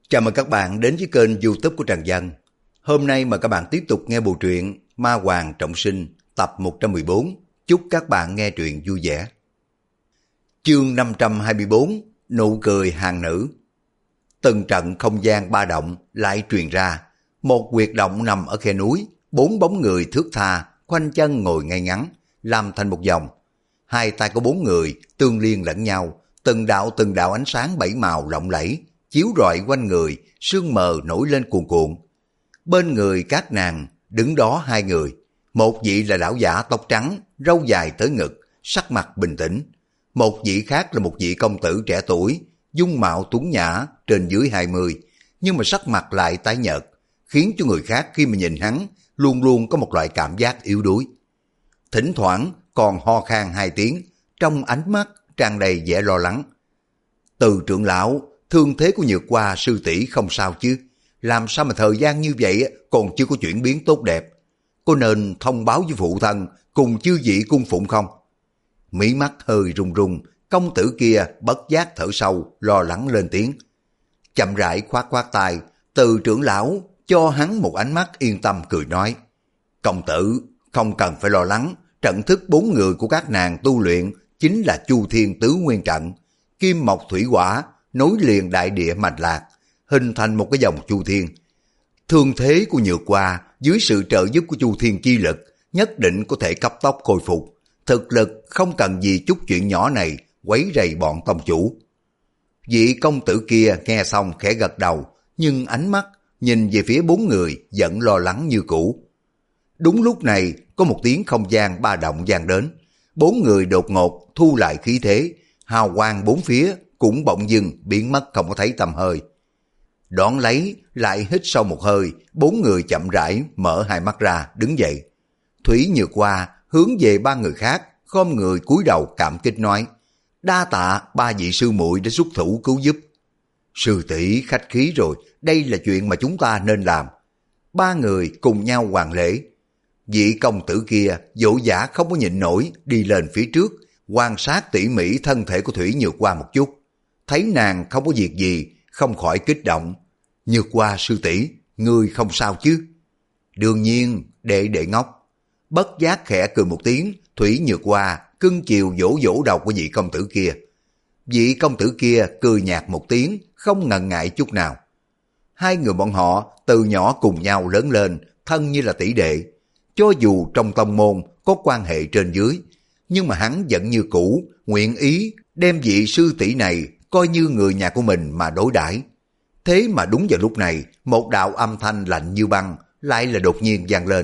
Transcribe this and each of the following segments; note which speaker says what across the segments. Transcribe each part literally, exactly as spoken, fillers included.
Speaker 1: Chào mừng các bạn đến với kênh YouTube của Trần Dân. Hôm nay mời các bạn tiếp tục nghe bộ truyện Ma Hoàng Trọng Sinh tập một trăm mười bốn. Chúc các bạn nghe truyện vui vẻ. Chương năm trăm hai mươi bốn, Nụ cười hàng nữ. Từng trận không gian ba động lại truyền ra. Một huyệt động nằm ở khe núi, bốn bóng người thướt tha, khoanh chân ngồi ngay ngắn, làm thành một vòng. Hai tay của bốn người tương liên lẫn nhau, từng đạo từng đạo ánh sáng bảy màu lộng lẫy chiếu rọi quanh người, sương mờ nổi lên cuồn cuộn. Bên người các nàng đứng đó hai người, một vị là lão giả tóc trắng, râu dài tới ngực, sắc mặt bình tĩnh. Một vị khác là một vị công tử trẻ tuổi, dung mạo tuấn nhã trên dưới hai mươi, nhưng mà sắc mặt lại tái nhợt, khiến cho người khác khi mà nhìn hắn luôn luôn có một loại cảm giác yếu đuối. Thỉnh thoảng còn ho khan hai tiếng, trong ánh mắt tràn đầy vẻ lo lắng. Từ trưởng lão, thương thế của Nhược Hoa sư tỷ không sao chứ? Làm sao mà thời gian như vậy còn chưa có chuyển biến tốt đẹp? Có nên thông báo với phụ thân cùng chư vị cung phụng không? Mí mắt hơi run run, công tử kia bất giác thở sâu, lo lắng lên tiếng. Chậm rãi khoát khoát tay, Từ trưởng lão cho hắn một ánh mắt yên tâm cười nói. Công tử, không cần phải lo lắng, trận thức bốn người của các nàng tu luyện chính là Chu Thiên Tứ Nguyên Trận, kim mộc thủy hỏa, nối liền đại địa mạch lạc, hình thành một cái dòng chu thiên. Thương thế của Nhược Hoa dưới sự trợ giúp của chu thiên chi lực nhất định có thể cấp tốc khôi phục. Thực lực không cần gì chút chuyện nhỏ này quấy rầy bọn tông chủ. Vị công tử kia nghe xong khẽ gật đầu, nhưng ánh mắt nhìn về phía bốn người vẫn lo lắng như cũ. Đúng lúc này có một tiếng không gian ba động vang đến, bốn người đột ngột thu lại khí thế, hào quang bốn phía cũng bỗng dưng biến mất không có thấy tăm hơi. Đón lấy lại hít sâu một hơi, bốn người chậm rãi mở hai mắt ra đứng dậy. Thủy Nhược Hoa hướng về ba người khác, khom người cúi đầu cảm kích nói: đa tạ ba vị sư muội đã xuất thủ cứu giúp. Sư tỷ khách khí rồi, đây là chuyện mà chúng ta nên làm. Ba người cùng nhau hoàn lễ. Vị công tử kia dỗ dã không có nhịn nổi, đi lên phía trước quan sát tỉ mỉ thân thể của Thủy Nhược Hoa một chút. Thấy nàng không có việc gì, không khỏi kích động. Nhược Hoa sư tỷ, ngươi không sao chứ? Đương nhiên, đệ đệ ngốc. Bất giác khẽ cười một tiếng, Thủy Nhược Hoa cưng chiều vỗ vỗ đầu của vị công tử kia. Vị công tử kia cười nhạt một tiếng, không ngần ngại chút nào. Hai người bọn họ từ nhỏ cùng nhau lớn lên, thân như là tỷ đệ. Cho dù trong tông môn có quan hệ trên dưới, nhưng mà hắn vẫn như cũ, nguyện ý đem vị sư tỷ này coi như người nhà của mình mà đối đãi. Thế mà đúng vào lúc này, một đạo âm thanh lạnh như băng lại là đột nhiên vang lên.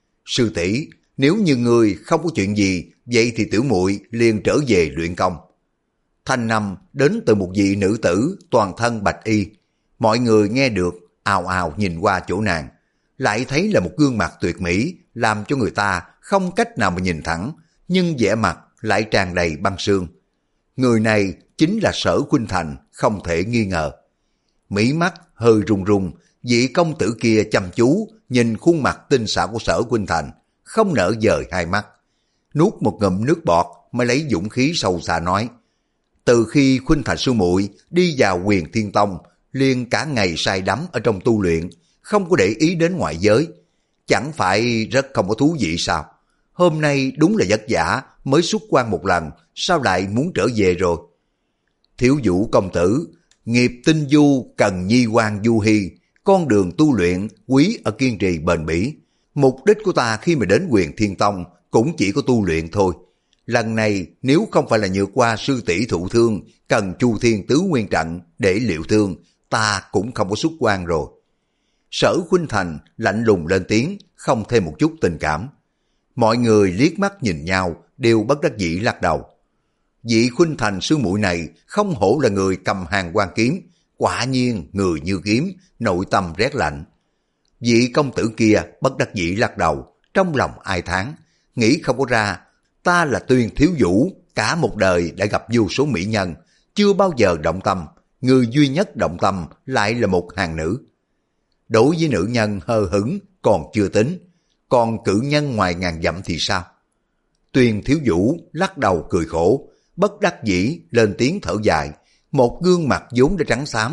Speaker 1: Sư tỷ, nếu như ngươi không có chuyện gì, vậy thì tiểu muội liền trở về luyện công. Thanh âm đến từ một vị nữ tử toàn thân bạch y. Mọi người nghe được ào ào nhìn qua chỗ nàng, lại thấy là một gương mặt tuyệt mỹ, làm cho người ta không cách nào mà nhìn thẳng, nhưng vẻ mặt lại tràn đầy băng sương. Người này chính là Sở Khuynh Thành, không thể nghi ngờ. Mí mắt hơi run run, vị công tử kia chăm chú nhìn khuôn mặt tinh xảo của Sở Khuynh Thành, không nỡ dời hai mắt. Nuốt một ngụm nước bọt mới lấy dũng khí sâu xa nói: từ khi Khuynh Thành sư muội đi vào Huyền Thiên Tông, liền cả ngày say đắm ở trong tu luyện, không có để ý đến ngoại giới. Chẳng phải rất không có thú vị sao? Hôm nay đúng là vất vả mới xuất quan một lần, sao lại muốn trở về rồi? Thiếu Vũ công tử, nghiệp tinh du cần nhi quan du hy, con đường tu luyện quý ở kiên trì bền bỉ. Mục đích của ta khi mà đến Huyền Thiên Tông cũng chỉ có tu luyện thôi. Lần này nếu không phải là Nhược Hoa sư tỷ thụ thương, cần Chu Thiên Tứ Nguyên Trận để liệu thương, ta cũng không có xuất quan rồi. Sở Khuynh Thành lạnh lùng lên tiếng, không thêm một chút tình cảm. Mọi người liếc mắt nhìn nhau, đều bất đắc dĩ lắc đầu. Vị Khuynh Thành sư muội này không hổ là người cầm hàng quan kiếm, quả nhiên người như kiếm, nội tâm rét lạnh. Vị công tử kia bất đắc dĩ lắc đầu, trong lòng ai thán, nghĩ không có ra, ta là Tuyên Thiếu Vũ, cả một đời đã gặp vô số mỹ nhân, chưa bao giờ động tâm, người duy nhất động tâm lại là một hàng nữ. Đối với nữ nhân hờ hững còn chưa tính, còn cử nhân ngoài ngàn dặm thì sao? Tuyên Thiếu Vũ lắc đầu cười khổ, bất đắc dĩ lên tiếng thở dài, một gương mặt vốn đã trắng xám,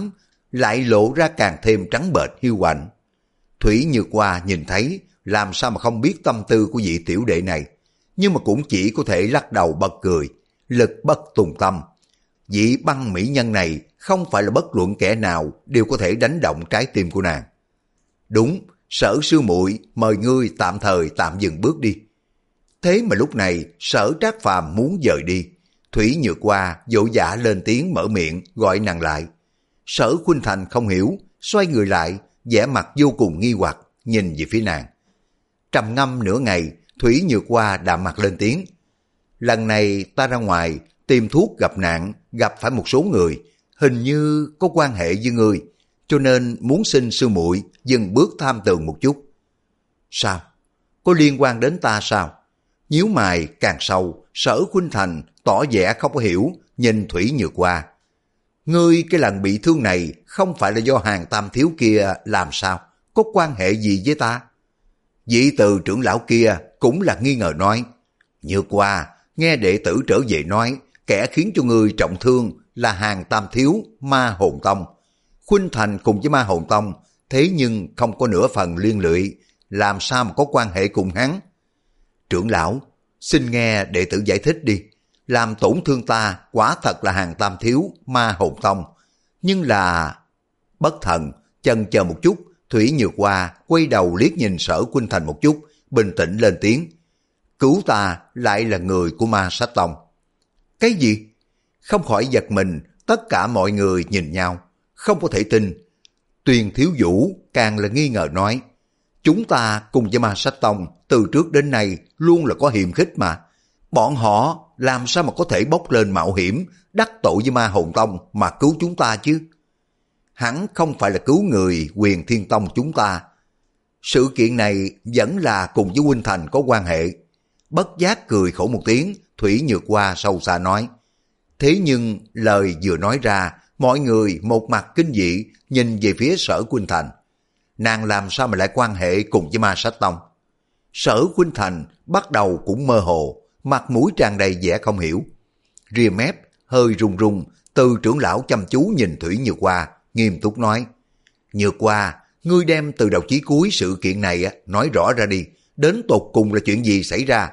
Speaker 1: lại lộ ra càng thêm trắng bệch hiu quạnh. Thủy Nhược Hoa nhìn thấy, làm sao mà không biết tâm tư của vị tiểu đệ này, nhưng mà cũng chỉ có thể lắc đầu bật cười, lực bất tùng tâm. Vị băng mỹ nhân này không phải là bất luận kẻ nào đều có thể đánh động trái tim của nàng. Đúng, Sở sư muội mời ngươi tạm thời tạm dừng bước đi. Thế mà lúc này Sở Trác Phàm muốn dời đi. Thủy Nhược Hoa vội vã lên tiếng mở miệng gọi nàng lại. Sở Khuynh Thành không hiểu, xoay người lại, vẻ mặt vô cùng nghi hoặc nhìn về phía nàng. Trầm ngâm nửa ngày, Thủy Nhược Hoa đạm mặt lên tiếng. Lần này ta ra ngoài tìm thuốc gặp nạn, gặp phải một số người, hình như có quan hệ với ngươi, cho nên muốn xin sư muội dừng bước tham tường một chút. Sao? Có liên quan đến ta sao? Nhíu mày càng sâu, Sở Khuynh Thành tỏ vẻ không có hiểu, nhìn Thủy Nhược Hoa. Ngươi cái lần bị thương này không phải là do Hàng Tam Thiếu kia làm sao? Có quan hệ gì với ta? Vị từ trưởng lão kia cũng là nghi ngờ nói. Nhược Hoa, nghe đệ tử trở về nói, kẻ khiến cho ngươi trọng thương là Hàng Tam Thiếu, Ma Hồn Tông. Khuynh Thành cùng với Ma Hồn Tông, thế nhưng không có nửa phần liên lụy, làm sao mà có quan hệ cùng hắn? Trưởng lão, xin nghe đệ tử giải thích đi. Làm tổn thương ta quả thật là Hàng Tam Thiếu, Ma Hồn Tông. Nhưng là... Bất thần, chần chờ một chút, Thủy Nhược Hoa quay đầu liếc nhìn Sở Khuynh Thành một chút, bình tĩnh lên tiếng. Cứu ta lại là người của Ma Sách Tông. Cái gì? Không khỏi giật mình, tất cả mọi người nhìn nhau, không có thể tin. Tuyền Thiếu Vũ càng là nghi ngờ nói. Chúng ta cùng với Ma Sách Tông từ trước đến nay luôn là có hiềm khích mà. Bọn họ làm sao mà có thể bốc lên mạo hiểm, đắc tội với Ma Hồn Tông mà cứu chúng ta chứ? Hắn không phải là cứu người Huyền Thiên Tông chúng ta. Sự kiện này vẫn là cùng với Khuynh Thành có quan hệ. Bất giác cười khổ một tiếng, Thủy Nhược Hoa sâu xa nói. Thế nhưng lời vừa nói ra, mọi người một mặt kinh dị nhìn về phía Sở Khuynh Thành. Nàng làm sao mà lại quan hệ cùng với Ma Sách Tông? Sở Khuynh Thành bắt đầu cũng mơ hồ, mặt mũi tràn đầy vẻ không hiểu. Ria mép hơi run run, từ trưởng lão chăm chú nhìn Thủy Nhược Hoa, nghiêm túc nói. Nhược Hoa, ngươi đem từ đầu chí cuối sự kiện này nói rõ ra đi, đến tột cùng là chuyện gì xảy ra?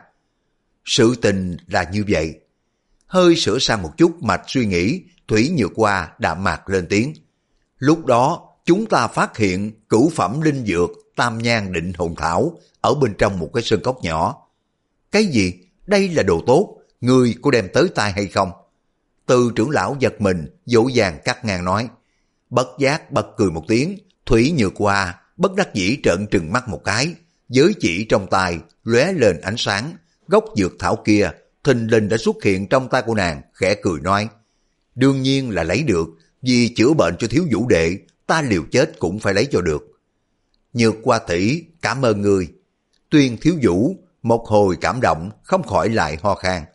Speaker 1: Sự tình là như vậy. Hơi sửa sang một chút mạch suy nghĩ, Thủy Nhược Hoa đạm mạc lên tiếng. Lúc đó, chúng ta phát hiện cửu phẩm linh dược Tam Nhang Định Hồn Thảo ở bên trong một cái sơn cốc nhỏ. Cái gì? Đây là đồ tốt, ngươi có đem tới tay hay không? Từ trưởng lão giật mình, dỗ dàng cắt ngang nói. Bất giác bật cười một tiếng, Thủy Nhược Hoa bất đắc dĩ trợn trừng mắt một cái, giới chỉ trong tay lóe lên ánh sáng, gốc dược thảo kia thình lình đã xuất hiện trong tay của nàng, khẽ cười nói. Đương nhiên là lấy được, vì chữa bệnh cho Thiếu Vũ đệ, ta liều chết cũng phải lấy cho được. Nhược Hoa tỷ, cảm ơn người. Tuyên Thiếu Vũ một hồi cảm động, không khỏi lại ho khan.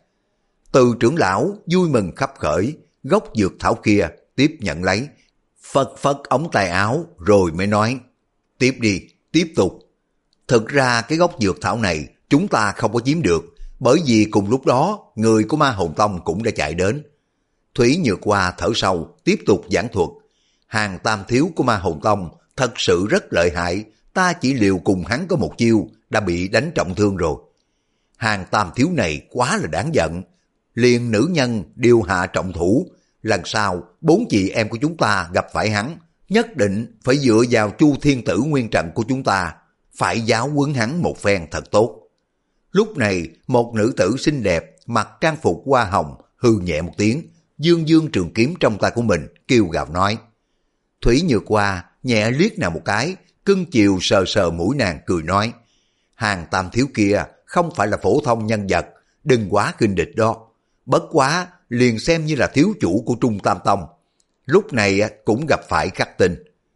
Speaker 1: Từ trưởng lão vui mừng khắp khởi, gốc dược thảo kia tiếp nhận lấy, phật phật ống tay áo rồi mới nói. Tiếp đi, tiếp tục. Thực ra cái gốc dược thảo này chúng ta không có chiếm được, bởi vì cùng lúc đó người của Ma Hồn Tông cũng đã chạy đến. Thủy Nhược Hoa thở sâu, tiếp tục giảng thuật. Hàng Tam Thiếu của Ma Hồn Tông thật sự rất lợi hại, ta chỉ liều cùng hắn có một chiêu đã bị đánh trọng thương rồi. Hàng Tam Thiếu này quá là đáng giận, liền nữ nhân đều hạ trọng thủ. Lần sau bốn chị em của chúng ta gặp phải hắn, nhất định phải dựa vào Chu Thiên Tử nguyên trận của chúng ta, phải giáo huấn hắn một phen thật tốt. Lúc này một nữ tử xinh đẹp mặc trang phục hoa hồng hư nhẹ một tiếng, dương dương trường kiếm trong tay của mình, kêu gào nói. Thủy Nhược Hoa nhẹ liếc nàng một cái, cưng chiều sờ sờ mũi nàng cười nói. Hàng Tam Thiếu kia không phải là phổ thông nhân vật, đừng quá khinh địch đó. Bất quá liền xem như là thiếu chủ của Trung Tam Tông, lúc này cũng gặp phải khắc tinh.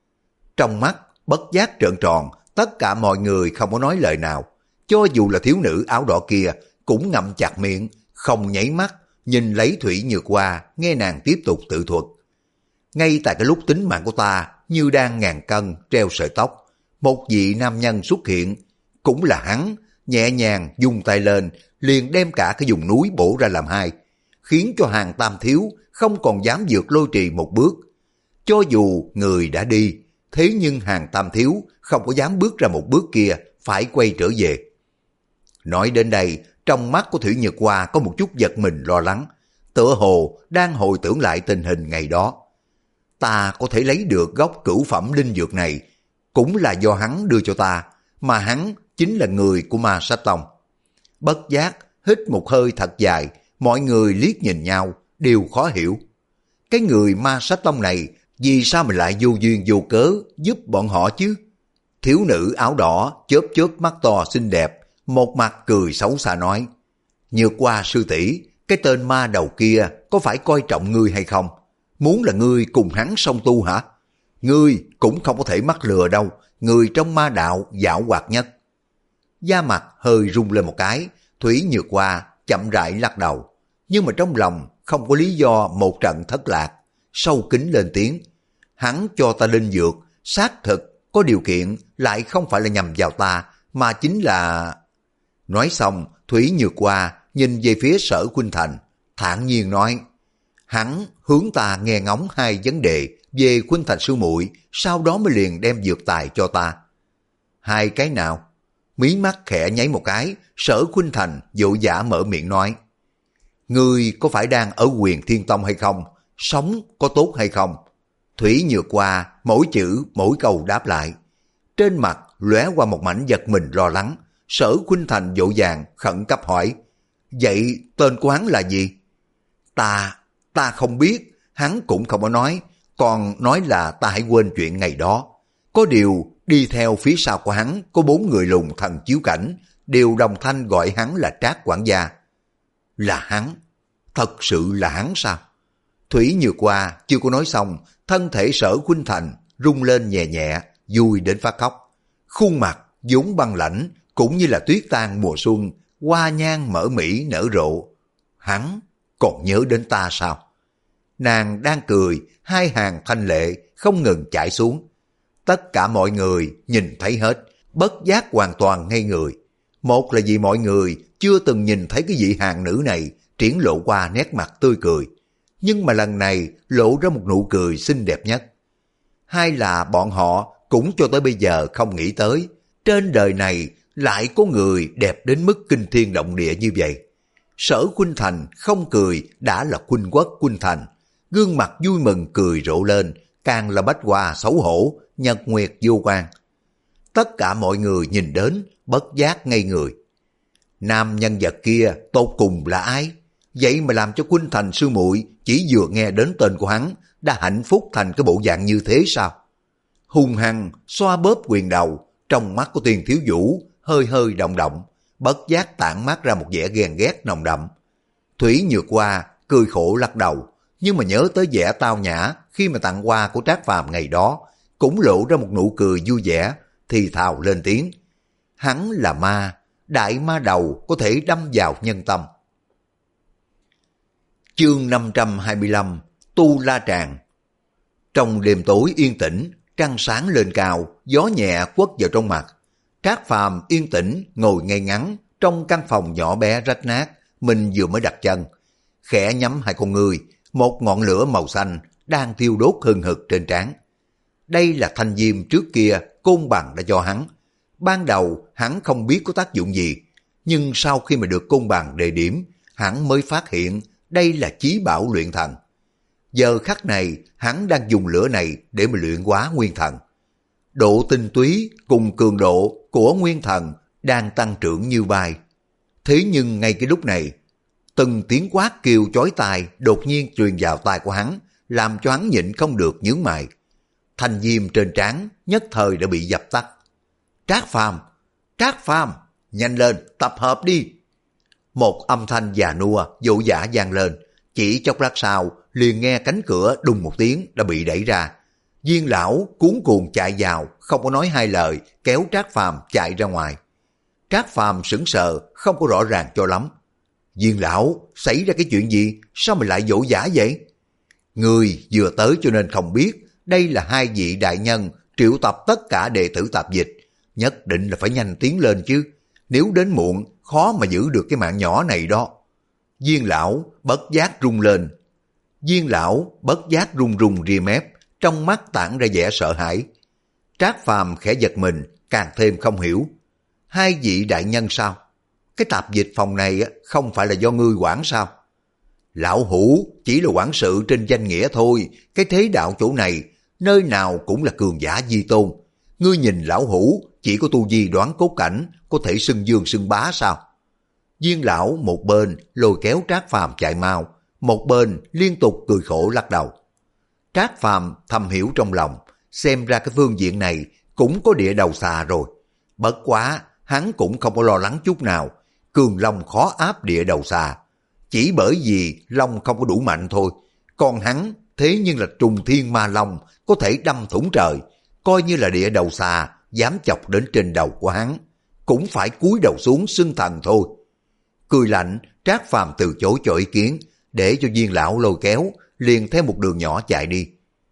Speaker 1: Trong mắt bất giác trợn tròn, tất cả mọi người không có nói lời nào. Cho dù là thiếu nữ áo đỏ kia cũng ngậm chặt miệng, không nháy mắt, nhìn lấy Thủy Nhược Hoa, nghe nàng tiếp tục tự thuật. Ngay tại cái lúc tính mạng của ta như đang ngàn cân treo sợi tóc, một vị nam nhân xuất hiện, cũng là hắn, nhẹ nhàng dùng tay lên, liền đem cả cái vùng núi bổ ra làm hai, khiến cho Hàng Tam Thiếu không còn dám vượt lôi trì một bước. Cho dù người đã đi, thế nhưng Hàng Tam Thiếu không có dám bước ra một bước kia, phải quay trở về. Nói đến đây, trong mắt của Thủy Nhược Hoa có một chút giật mình lo lắng, tựa hồ đang hồi tưởng lại tình hình ngày đó. Ta có thể lấy được gốc cửu phẩm linh dược này, cũng là do hắn đưa cho ta, mà hắn chính là người của Ma Sát Tông. Bất giác, hít một hơi thật dài, mọi người liếc nhìn nhau, đều khó hiểu. Cái người Ma Sát Tông này, vì sao mình lại vô duyên vô cớ giúp bọn họ chứ? Thiếu nữ áo đỏ chớp chớp mắt to xinh đẹp, một mặt cười xấu xa nói, Nhược Hoa sư tỷ, cái tên ma đầu kia có phải coi trọng ngươi hay không? Muốn là ngươi cùng hắn song tu hả? Ngươi cũng không có thể mắc lừa đâu, người trong ma đạo giảo hoạt nhất. Da mặt hơi rung lên một cái, Thủy Nhược Hoa chậm rãi lắc đầu, nhưng mà trong lòng không có lý do một trận thất lạc, sâu kín lên tiếng, hắn cho ta linh dược, xác thực có điều kiện, lại không phải là nhằm vào ta, mà chính là... Nói xong, Thủy Nhược Hoa nhìn về phía Sở Khuynh Thành, thản nhiên nói, hắn hướng ta nghe ngóng hai vấn đề về Khuynh Thành sư muội, sau đó mới liền đem dược tài cho ta. Hai cái nào? Mí mắt khẽ nháy một cái, Sở Khuynh Thành vội vã mở miệng nói, ngươi có phải đang ở Huyền Thiên Tông hay không? Sống có tốt hay không? Thủy Nhược Hoa mỗi chữ mỗi câu đáp lại. Trên mặt lóe qua một mảnh giật mình lo lắng, Sở Khuynh Thành vội vàng khẩn cấp hỏi, vậy tên của hắn là gì? Ta, ta không biết, hắn cũng không có nói, còn nói là ta hãy quên chuyện ngày đó. Có điều đi theo phía sau của hắn có bốn người lùn thần chiếu cảnh, đều đồng thanh gọi hắn là Trác quản gia. Là hắn? Thật sự là hắn sao? Thủy Nhược Hoa chưa có nói xong, thân thể Sở Khuynh Thành rung lên nhẹ nhẹ, vui đến phát khóc. Khuôn mặt vốn băng lãnh, cũng như là tuyết tan mùa xuân, hoa nhan mở mỹ nở rộ. Hắn còn nhớ đến ta sao? Nàng đang cười, hai hàng thanh lệ không ngừng chảy xuống. Tất cả mọi người nhìn thấy hết, bất giác hoàn toàn ngây người. Một là vì mọi người chưa từng nhìn thấy cái vị hàng nữ này triển lộ qua nét mặt tươi cười, nhưng mà lần này lộ ra một nụ cười xinh đẹp nhất. Hai là bọn họ cũng cho tới bây giờ không nghĩ tới, trên đời này lại có người đẹp đến mức kinh thiên động địa như vậy. Sở Khuynh Thành không cười đã là khuynh quốc khuynh thành, gương mặt vui mừng cười rộ lên, càng là bách hoa xấu hổ, nhật nguyệt vô quan. Tất cả mọi người nhìn đến, bất giác ngây người. Nam nhân vật kia tốt cùng là ai? Vậy mà làm cho Khuynh Thành sư muội chỉ vừa nghe đến tên của hắn đã hạnh phúc thành cái bộ dạng như thế sao? Hung hăng xoa bóp quyền đầu, trong mắt của Tiền Thiếu Vũ hơi hơi động động, bất giác tản mát ra một vẻ ghen ghét nồng đậm. Thủy Nhược Hoa cười khổ lắc đầu, nhưng mà nhớ tới vẻ tao nhã khi mà tặng hoa của Trác Phàm ngày đó, cũng lộ ra một nụ cười vui vẻ, thì thào lên tiếng. Hắn là ma, đại ma đầu có thể đâm vào nhân tâm. Chương năm trăm hai mươi lăm, Tu La Tràng. Trong đêm tối yên tĩnh, trăng sáng lên cao, gió nhẹ quất vào trong mặt. Trác Phàm yên tĩnh ngồi ngay ngắn trong căn phòng nhỏ bé rách nát, mình vừa mới đặt chân, khẽ nhắm hai con ngươi, một ngọn lửa màu xanh đang thiêu đốt hừng hực trên trán. Đây là thanh diêm trước kia Côn Bằng đã cho hắn. Ban đầu hắn không biết có tác dụng gì, nhưng sau khi mà được Côn Bằng đề điểm, hắn mới phát hiện đây là chí bảo luyện thần. Giờ khắc này hắn đang dùng lửa này để mà luyện hóa nguyên thần. Độ tinh túy cùng cường độ của nguyên thần đang tăng trưởng như bay. Thế nhưng ngay cái lúc này, từng tiếng quát kêu chói tai đột nhiên truyền vào tai của hắn, làm cho hắn nhịn không được nhướng mày. Thanh diêm trên trán nhất thời đã bị dập tắt. Trác Phàm, Trác Phàm, nhanh lên, tập hợp đi. Một âm thanh già nua dỗ dã vang lên, chỉ chốc lát sau liền nghe cánh cửa đùng một tiếng đã bị đẩy ra. Viên lão cuống cuồng chạy vào, không có nói hai lời, kéo Trác Phàm chạy ra ngoài. Trác Phàm sững sờ, không có rõ ràng cho lắm. Viên lão, xảy ra cái chuyện gì? Sao mày lại dỗ dã vậy? Người vừa tới cho nên không biết, đây là hai vị đại nhân triệu tập tất cả đệ tử tạp dịch. Nhất định là phải nhanh tiến lên chứ, nếu đến muộn khó mà giữ được cái mạng nhỏ này đó. Viên lão bất giác rung lên. Viên lão bất giác rung rung ria mép, trong mắt tản ra vẻ sợ hãi. Trác Phàm khẽ giật mình, càng thêm không hiểu. Hai vị đại nhân sao? Cái tạp dịch phòng này không phải là do ngươi quản sao? Lão hủ chỉ là quản sự trên danh nghĩa thôi, cái thế đạo chỗ này, nơi nào cũng là cường giả di tôn. Ngươi nhìn lão hủ chỉ có tu vi đoán cốt cảnh, có thể xưng dương xưng bá sao? Viên lão một bên lôi kéo Trác Phàm chạy mau, một bên liên tục cười khổ lắc đầu. Trác Phàm thầm hiểu trong lòng, xem ra cái phương diện này cũng có địa đầu xà rồi. Bất quá, hắn cũng không có lo lắng chút nào, cường long khó áp địa đầu xà. Chỉ bởi vì long không có đủ mạnh thôi, còn hắn thế nhưng là trùng thiên ma long, có thể đâm thủng trời, coi như là địa đầu xà dám chọc đến trên đầu của hắn, cũng phải cúi đầu xuống xưng thần thôi. Cười lạnh, Trác Phàm từ chối cho ý kiến, để cho Viên lão lôi kéo, liền theo một đường nhỏ chạy đi.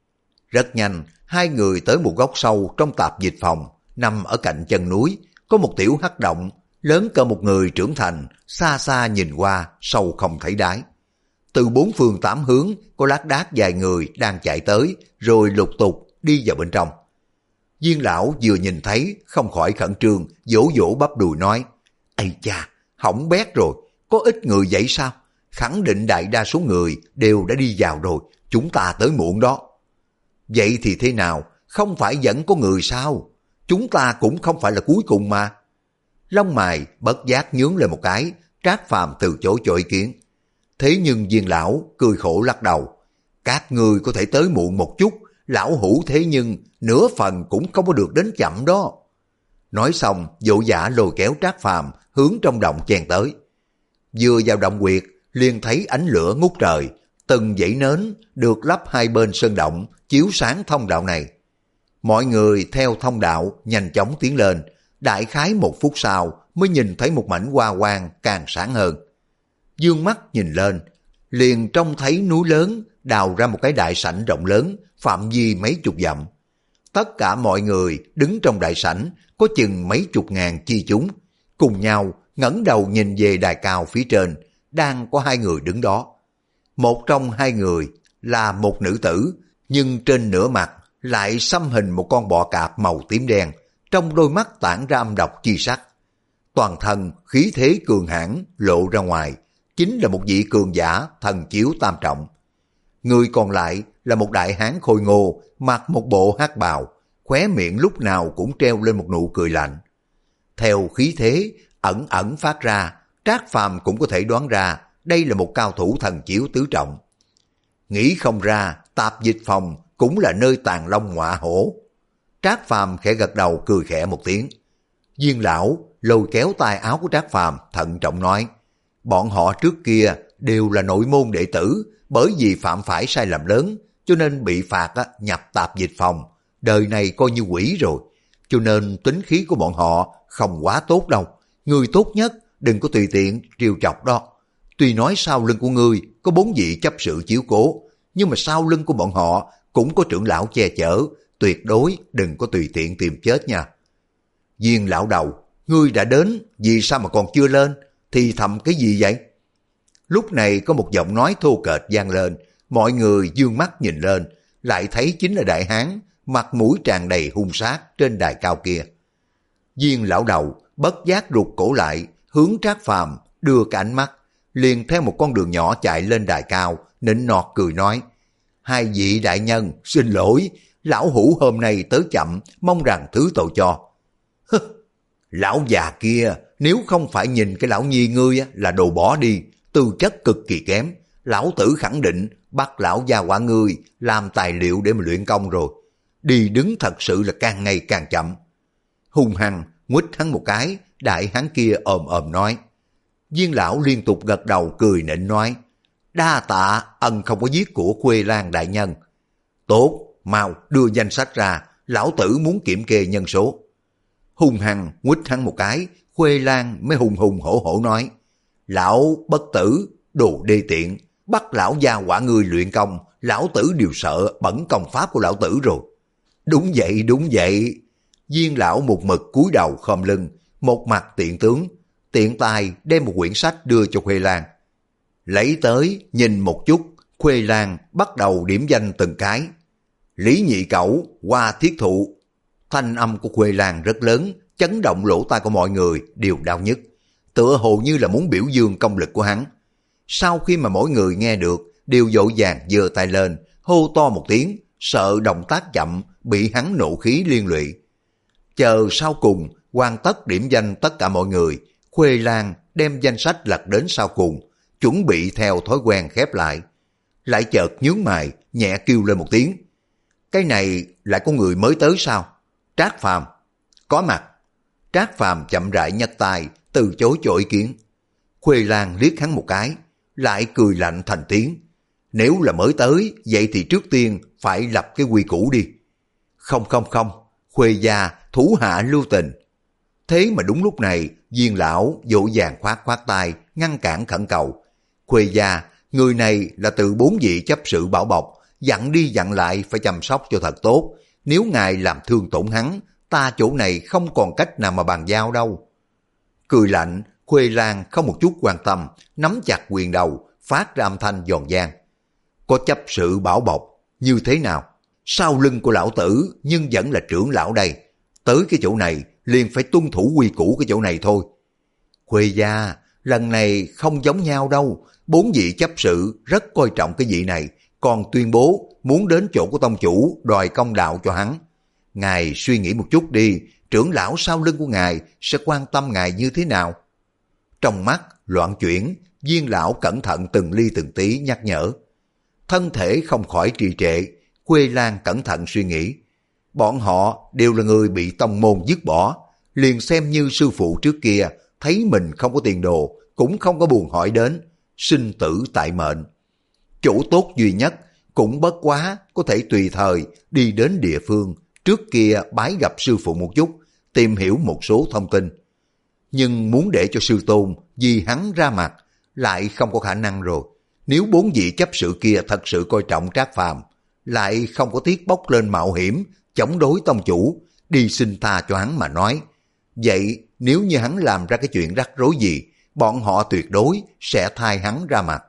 Speaker 1: Rất nhanh, hai người tới một góc sâu trong tạp dịch phòng, nằm ở cạnh chân núi, có một tiểu hắc động, lớn cỡ một người trưởng thành, xa xa nhìn qua, sâu không thấy đáy. Từ bốn phương tám hướng, có lác đác vài người đang chạy tới, rồi lục tục đi vào bên trong. Viên lão vừa nhìn thấy, không khỏi khẩn trương, vỗ vỗ bắp đùi nói, ây cha, hỏng bét rồi, có ít người vậy sao? Khẳng định đại đa số người đều đã đi vào rồi, chúng ta tới muộn đó. Vậy thì thế nào, không phải vẫn có người sao? Chúng ta cũng không phải là cuối cùng mà. Lông mày bất giác nhướng lên một cái, Trác Phàm từ chối cho ý kiến. Thế nhưng Viên lão cười khổ lắc đầu. Các người có thể tới muộn một chút, lão hủ thế nhưng nửa phần cũng không có được đến chậm đó. Nói xong, vội vã lôi kéo Trác Phàm hướng trong động chen tới. Vừa vào động quyệt, liền thấy ánh lửa ngút trời, từng dãy nến được lắp hai bên sơn động, chiếu sáng thông đạo này. Mọi người theo thông đạo nhanh chóng tiến lên, đại khái một phút sau mới nhìn thấy một mảnh hoa quang càng sáng hơn. Dương mắt nhìn lên, liền trông thấy núi lớn đào ra một cái đại sảnh rộng lớn, phạm vi mấy chục dặm. Tất cả mọi người đứng trong đại sảnh có chừng mấy chục ngàn chi chúng, cùng nhau ngẩng đầu nhìn về đài cao phía trên, đang có hai người đứng đó. Một trong hai người là một nữ tử, nhưng trên nửa mặt lại xăm hình một con bọ cạp màu tím đen, trong đôi mắt tản ra âm độc chi sắc. Toàn thân khí thế cường hãn lộ ra ngoài, chính là một vị cường giả thần chiếu tam trọng. Người còn lại là một đại hán khôi ngô, mặc một bộ hắc bào, khóe miệng lúc nào cũng treo lên một nụ cười lạnh. Theo khí thế ẩn ẩn phát ra, Trác Phàm cũng có thể đoán ra đây là một cao thủ thần chiếu tứ trọng. Nghĩ không ra tạp dịch phòng cũng là nơi tàn long ngọa hổ. Trác Phàm khẽ gật đầu cười khẽ một tiếng. Viên lão lôi kéo tay áo của Trác Phàm thận trọng nói, bọn họ trước kia đều là nội môn đệ tử, bởi vì phạm phải sai lầm lớn cho nên bị phạt á, nhập tạp dịch phòng, đời này coi như quỷ rồi, cho nên tính khí của bọn họ không quá tốt đâu. Người tốt nhất đừng có tùy tiện trêu chọc đó. Tuy nói sau lưng của ngươi có bốn vị chấp sự chiếu cố, nhưng mà sau lưng của bọn họ cũng có trưởng lão che chở, tuyệt đối đừng có tùy tiện tìm chết nha. Viên lão đầu, ngươi đã đến, vì sao mà còn chưa lên, thì thầm cái gì vậy? Lúc này có một giọng nói thô kệch vang lên, mọi người dương mắt nhìn lên, lại thấy chính là đại hán, mặt mũi tràn đầy hung sát trên đài cao kia. Viên lão đầu bất giác rụt cổ lại, hướng Trác Phàm đưa cái ánh mắt, liền theo một con đường nhỏ chạy lên đài cao, nịnh nọt cười nói, hai vị đại nhân, xin lỗi, lão hủ hôm nay tới chậm, mong rằng thứ tội cho. Hứ, lão già kia, nếu không phải nhìn cái lão nhi ngươi là đồ bỏ đi, tư chất cực kỳ kém, lão tử khẳng định bắt lão gia quả ngươi làm tài liệu để mà luyện công rồi. Đi đứng thật sự là càng ngày càng chậm. Hung hăng nguýt hắn một cái, đại hán kia ồm ồm nói. Viên lão liên tục gật đầu cười nịnh nói, đa tạ ân không có giết của Khuê Lan đại nhân. Tốt, mau đưa danh sách ra, lão tử muốn kiểm kê nhân số. Hung hăng nguýt hắn một cái, Khuê Lan mới hùng hùng hổ hổ nói, lão bất tử, đồ đê tiện, bắt lão gia quả ngươi luyện công, lão tử đều sợ bẩn công pháp của lão tử rồi. Đúng vậy, đúng vậy. Viên lão một mực cúi đầu khom lưng, một mặt tiện tướng, tiện tay đem một quyển sách đưa cho Khuê Lan. Lấy tới, nhìn một chút, Khuê Lan bắt đầu điểm danh từng cái. Lý nhị cẩu, qua thiết thụ. Thanh âm của Khuê Lan rất lớn, chấn động lỗ tai của mọi người đều đau nhức, tựa hồ như là muốn biểu dương công lực của hắn. Sau khi mà mỗi người nghe được, đều vội vàng giơ tay lên, hô to một tiếng, sợ động tác chậm bị hắn nộ khí liên lụy. Chờ sau cùng hoàn tất điểm danh tất cả mọi người, Khuê Lan đem danh sách lật đến sau cùng, chuẩn bị theo thói quen khép lại. Lại chợt nhướng mày, nhẹ kêu lên một tiếng. Cái này lại có người mới tới sao? Trác Phàm. Có mặt. Trác Phàm chậm rãi nhấc tay, từ chối cho ý kiến. Khuê Lan liếc hắn một cái, lại cười lạnh thành tiếng. Nếu là mới tới, vậy thì trước tiên phải lập cái quy củ đi. Không không không, Khuê gia thủ hạ lưu tình. Thế mà đúng lúc này, Viên lão vội vàng khoát khoát tay, ngăn cản khẩn cầu. Khuê gia, người này là từ bốn vị chấp sự bảo bọc, dặn đi dặn lại phải chăm sóc cho thật tốt. Nếu ngài làm thương tổn hắn, ta chỗ này không còn cách nào mà bàn giao đâu. Cười lạnh, Khuê Lan không một chút quan tâm, nắm chặt quyền đầu, phát ra âm thanh giòn giang. Có chấp sự bảo bọc, như thế nào? Sau lưng của lão tử nhưng vẫn là trưởng lão đây. Tới cái chỗ này liền phải tuân thủ quy củ cái chỗ này thôi. Khuê gia, lần này không giống nhau đâu. Bốn vị chấp sự rất coi trọng cái vị này, còn tuyên bố muốn đến chỗ của tông chủ đòi công đạo cho hắn. Ngài suy nghĩ một chút đi, trưởng lão sau lưng của ngài sẽ quan tâm ngài như thế nào? Trong mắt loạn chuyển, Viên lão cẩn thận từng ly từng tí nhắc nhở. Thân thể không khỏi trì trệ, Khuê Lan cẩn thận suy nghĩ. Bọn họ đều là người bị tông môn dứt bỏ, liền xem như sư phụ trước kia thấy mình không có tiền đồ, cũng không có buồn hỏi đến, sinh tử tại mệnh. Chỗ tốt duy nhất cũng bất quá có thể tùy thời đi đến địa phương trước kia bái gặp sư phụ một chút, tìm hiểu một số thông tin. Nhưng muốn để cho sư tôn vì hắn ra mặt lại không có khả năng rồi. Nếu bốn vị chấp sự kia thật sự coi trọng Trác Phàm, lại không có tiếc bốc lên mạo hiểm chống đối tông chủ, đi xin tha cho hắn mà nói. Vậy nếu như hắn làm ra cái chuyện rắc rối gì, bọn họ tuyệt đối sẽ thay hắn ra mặt.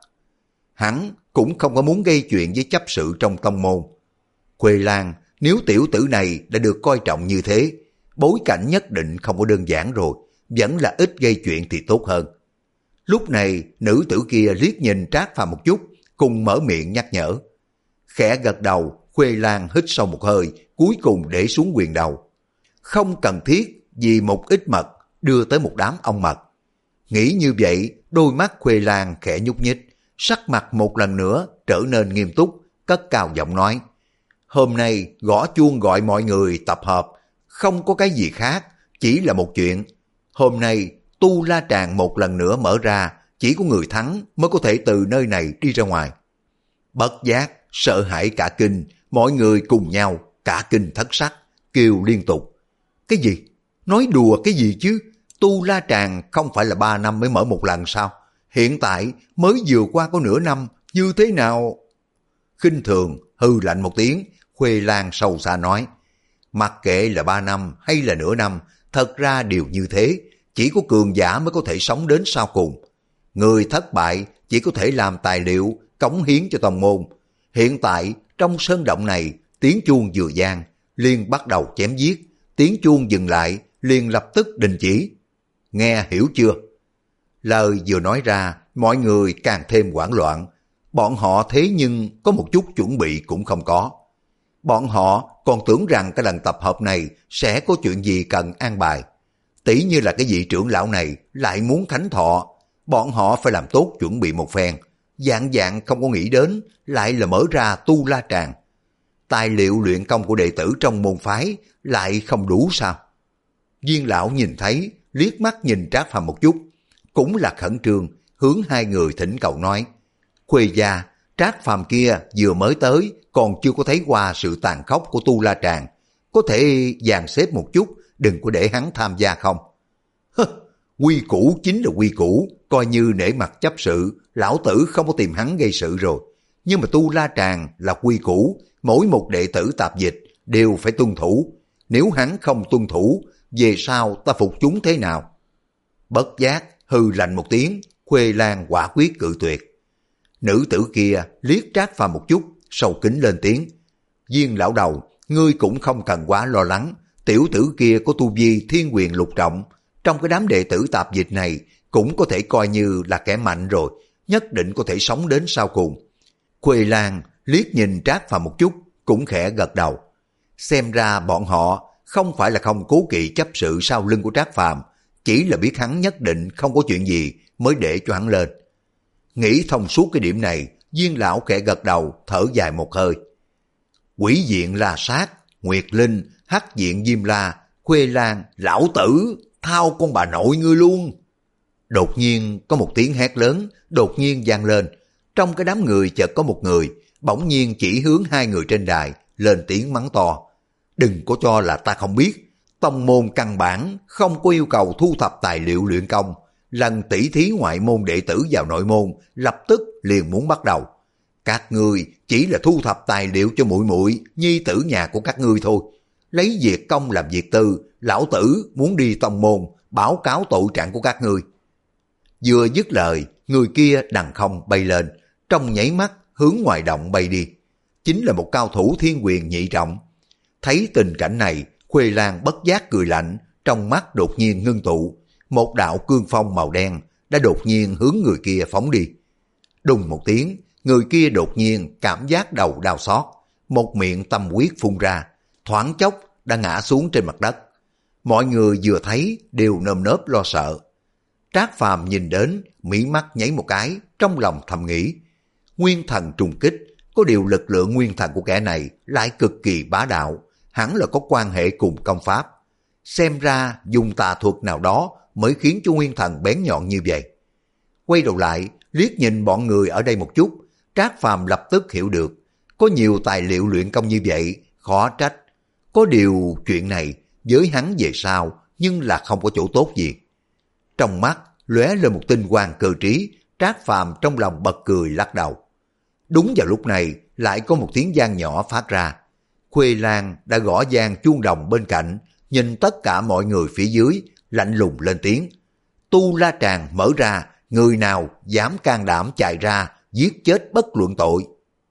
Speaker 1: Hắn cũng không có muốn gây chuyện với chấp sự trong tông môn. Khuê Lan, nếu tiểu tử này đã được coi trọng như thế, bối cảnh nhất định không có đơn giản rồi, vẫn là ít gây chuyện thì tốt hơn. Lúc này, nữ tử kia liếc nhìn Trác Phàm một chút, cùng mở miệng nhắc nhở. Khẽ gật đầu, Khuê Lan hít sâu một hơi, cuối cùng để xuống quyền đầu. Không cần thiết vì một ít mật đưa tới một đám ong mật. Nghĩ như vậy, đôi mắt Khuê Lan khẽ nhúc nhích, sắc mặt một lần nữa trở nên nghiêm túc, cất cao giọng nói. Hôm nay gõ chuông gọi mọi người tập hợp, không có cái gì khác, chỉ là một chuyện. Hôm nay Tu La Tràng một lần nữa mở ra, chỉ có người thắng mới có thể từ nơi này đi ra ngoài. Bất giác, sợ hãi cả kinh, mọi người cùng nhau, cả kinh thất sắc, kêu liên tục. Cái gì? Nói đùa cái gì chứ? Tu La Tràng không phải là ba năm mới mở một lần sao? Hiện tại mới vừa qua có nửa năm, như thế nào? Khinh thường, hư lạnh một tiếng, Khuê Lan sâu xa nói. Mặc kệ là ba năm hay là nửa năm, thật ra đều như thế, chỉ có cường giả mới có thể sống đến sau cùng. Người thất bại chỉ có thể làm tài liệu, cống hiến cho tông môn. Hiện tại, trong sơn động này, tiếng chuông vừa vang, liền bắt đầu chém giết, tiếng chuông dừng lại, liền lập tức đình chỉ. Nghe hiểu chưa? Lời vừa nói ra, mọi người càng thêm hoảng loạn. Bọn họ thế nhưng có một chút chuẩn bị cũng không có. Bọn họ còn tưởng rằng cái lần tập hợp này sẽ có chuyện gì cần an bài. Tỷ như là cái vị trưởng lão này lại muốn khánh thọ, bọn họ phải làm tốt chuẩn bị một phen. Dạng dạng không có nghĩ đến, lại là mở ra Tu La Tràng. Tài liệu luyện công của đệ tử trong môn phái lại không đủ sao? Viên lão nhìn thấy, liếc mắt nhìn Trác Phàm một chút, cũng là khẩn trương, hướng hai người thỉnh cầu nói. Khuê gia, Trác Phàm kia vừa mới tới, còn chưa có thấy qua sự tàn khốc của Tu La Tràng. Có thể dàn xếp một chút, đừng có để hắn tham gia không? Hơ, quy củ chính là quy củ, coi như nể mặt chấp sự, lão tử không có tìm hắn gây sự rồi. Nhưng mà Tu La Tràng là quy củ, mỗi một đệ tử tạp dịch đều phải tuân thủ. Nếu hắn không tuân thủ, về sau ta phục chúng thế nào? Bất giác, hư lạnh một tiếng, Khuê Lan quả quyết cự tuyệt. Nữ tử kia liếc Trác Phàm một chút, sâu kính lên tiếng. Viên lão đầu, ngươi cũng không cần quá lo lắng, tiểu tử kia có tu vi thiên quyền lục trọng, trong cái đám đệ tử tạp dịch này cũng có thể coi như là kẻ mạnh rồi, nhất định có thể sống đến sau cùng. Khuê Lan liếc nhìn Trác Phàm một chút, cũng khẽ gật đầu. Xem ra bọn họ không phải là không cố kỵ chấp sự sau lưng của Trác Phàm, chỉ là biết hắn nhất định không có chuyện gì mới để cho hắn lên. Nghĩ thông suốt cái điểm này, Viên lão khẽ gật đầu, thở dài một hơi. Quỷ diện La Sát, Nguyệt Linh, Hắc diện Diêm La, Khuê Lan, lão tử, thao con bà nội ngươi luôn. Đột nhiên có một tiếng hét lớn, đột nhiên vang lên. Trong cái đám người chợt có một người, bỗng nhiên chỉ hướng hai người trên đài, lên tiếng mắng to. Đừng có cho là ta không biết, tông môn căn bản không có yêu cầu thu thập tài liệu luyện công. Lần tỷ thí ngoại môn đệ tử vào nội môn, lập tức liền muốn bắt đầu. Các ngươi chỉ là thu thập tài liệu cho muội muội nhi tử nhà của các ngươi thôi. Lấy việc công làm việc tư, lão tử muốn đi tông môn, báo cáo tội trạng của các ngươi. Vừa dứt lời, người kia đằng không bay lên, trong nháy mắt hướng ngoài động bay đi. Chính là một cao thủ thiên quyền nhị trọng. Thấy tình cảnh này, Khuê Lan bất giác cười lạnh, trong mắt đột nhiên ngưng tụ. Một đạo cương phong màu đen đã đột nhiên hướng người kia phóng đi. Đùng một tiếng, người kia đột nhiên cảm giác đầu đau xót, một miệng tâm huyết phun ra, thoáng chốc đã ngã xuống trên mặt đất. Mọi người vừa thấy đều nơm nớp lo sợ. Trác Phàm nhìn đến, mí mắt nháy một cái, trong lòng thầm nghĩ. Nguyên thần trùng kích, có điều lực lượng nguyên thần của kẻ này lại cực kỳ bá đạo, hẳn là có quan hệ cùng công pháp. Xem ra dùng tà thuật nào đó mới khiến cho nguyên thần bén nhọn như vậy. Quay đầu lại, liếc nhìn bọn người ở đây một chút, Trác Phàm lập tức hiểu được, có nhiều tài liệu luyện công như vậy, khó trách. Có điều chuyện này với hắn về sau, nhưng là không có chỗ tốt gì. Trong mắt lóe lên một tinh quang cơ trí, Trác Phàm trong lòng bật cười lắc đầu. Đúng vào lúc này, lại có một tiếng vang nhỏ phát ra. Khuê Lan đã gõ vang chuông đồng bên cạnh, nhìn tất cả mọi người phía dưới, lạnh lùng lên tiếng. Tu La Tràng mở ra, người nào dám can đảm chạy ra, giết chết bất luận tội.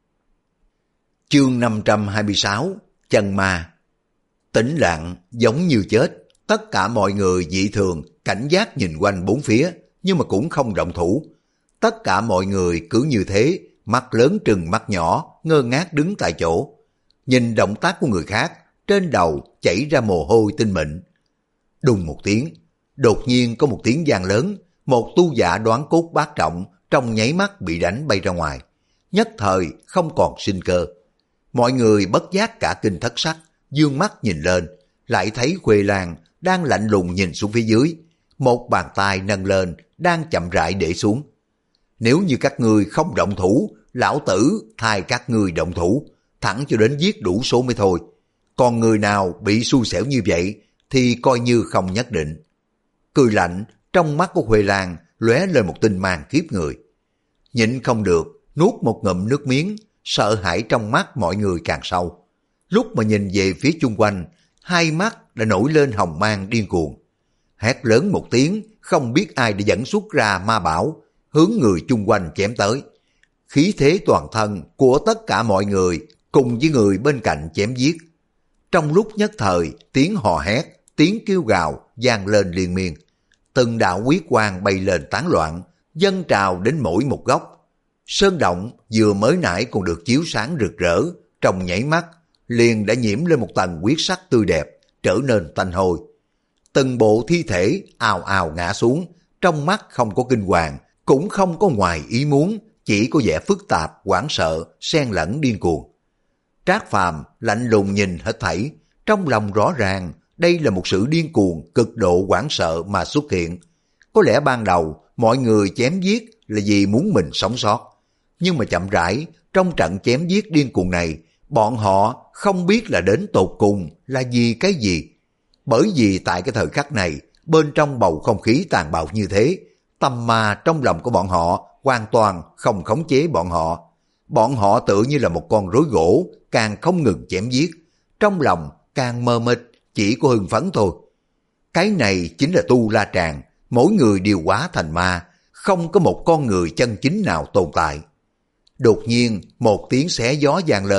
Speaker 1: Chương năm trăm hai mươi sáu, Chân Ma. Tĩnh lặng giống như chết, tất cả mọi người dị thường cảnh giác nhìn quanh bốn phía, nhưng mà cũng không động thủ. Tất cả mọi người cứ như thế, mắt lớn trừng mắt nhỏ, ngơ ngác đứng tại chỗ. Nhìn động tác của người khác, trên đầu chảy ra mồ hôi tinh mịn. Đùng một tiếng, đột nhiên có một tiếng vang lớn, một tu giả đoán cốt bát trọng trong nháy mắt bị đánh bay ra ngoài, nhất thời không còn sinh cơ. Mọi người bất giác cả kinh thất sắc, dương mắt nhìn lên, lại thấy Khuê Lan đang lạnh lùng nhìn xuống phía dưới, một bàn tay nâng lên đang chậm rãi để xuống. Nếu như các ngươi không động thủ, lão tử thay các ngươi động thủ, thẳng cho đến giết đủ số mới thôi. Còn người nào bị xui xẻo như vậy thì coi như không nhất định. Cười lạnh, trong mắt của Khuê Lan lóe lên một tinh mang khiếp người. Nhịn không được, nuốt một ngụm nước miếng, sợ hãi trong mắt mọi người càng sâu. Lúc mà nhìn về phía chung quanh, hai mắt đã nổi lên hồng mang điên cuồng. Hét lớn một tiếng, không biết ai đã dẫn xuất ra ma bảo, hướng người chung quanh chém tới. Khí thế toàn thân của tất cả mọi người cùng với người bên cạnh chém giết. Trong lúc nhất thời, tiếng hò hét, tiếng kêu gào vang lên liên miên. Từng đạo huyết quang bay lên tán loạn, dâng trào đến mỗi một góc. Sơn động vừa mới nãy còn được chiếu sáng rực rỡ, trong nhảy mắt liền đã nhiễm lên một tầng huyết sắc tươi đẹp, trở nên tanh hôi. Từng bộ thi thể ào ào ngã xuống, trong mắt không có kinh hoàng, cũng không có ngoài ý muốn, chỉ có vẻ phức tạp, hoảng sợ, xen lẫn điên cuồng. Trác Phàm lạnh lùng nhìn hết thảy, trong lòng rõ ràng đây là một sự điên cuồng cực độ hoảng sợ mà xuất hiện. Có lẽ ban đầu mọi người chém giết là vì muốn mình sống sót, nhưng mà chậm rãi trong trận chém giết điên cuồng này, bọn họ không biết là đến tột cùng là vì cái gì. Bởi vì tại cái thời khắc này, bên trong bầu không khí tàn bạo như thế, tâm ma trong lòng của bọn họ hoàn toàn không khống chế bọn họ. Bọn họ tự như là một con rối gỗ, càng không ngừng chém giết, trong lòng càng mơ mịt, chỉ có hưng phấn thôi. Cái này chính là Tu La Tràng, mỗi người đều hóa thành ma, không có một con người chân chính nào tồn tại. Đột nhiên một tiếng xé gió vang lên,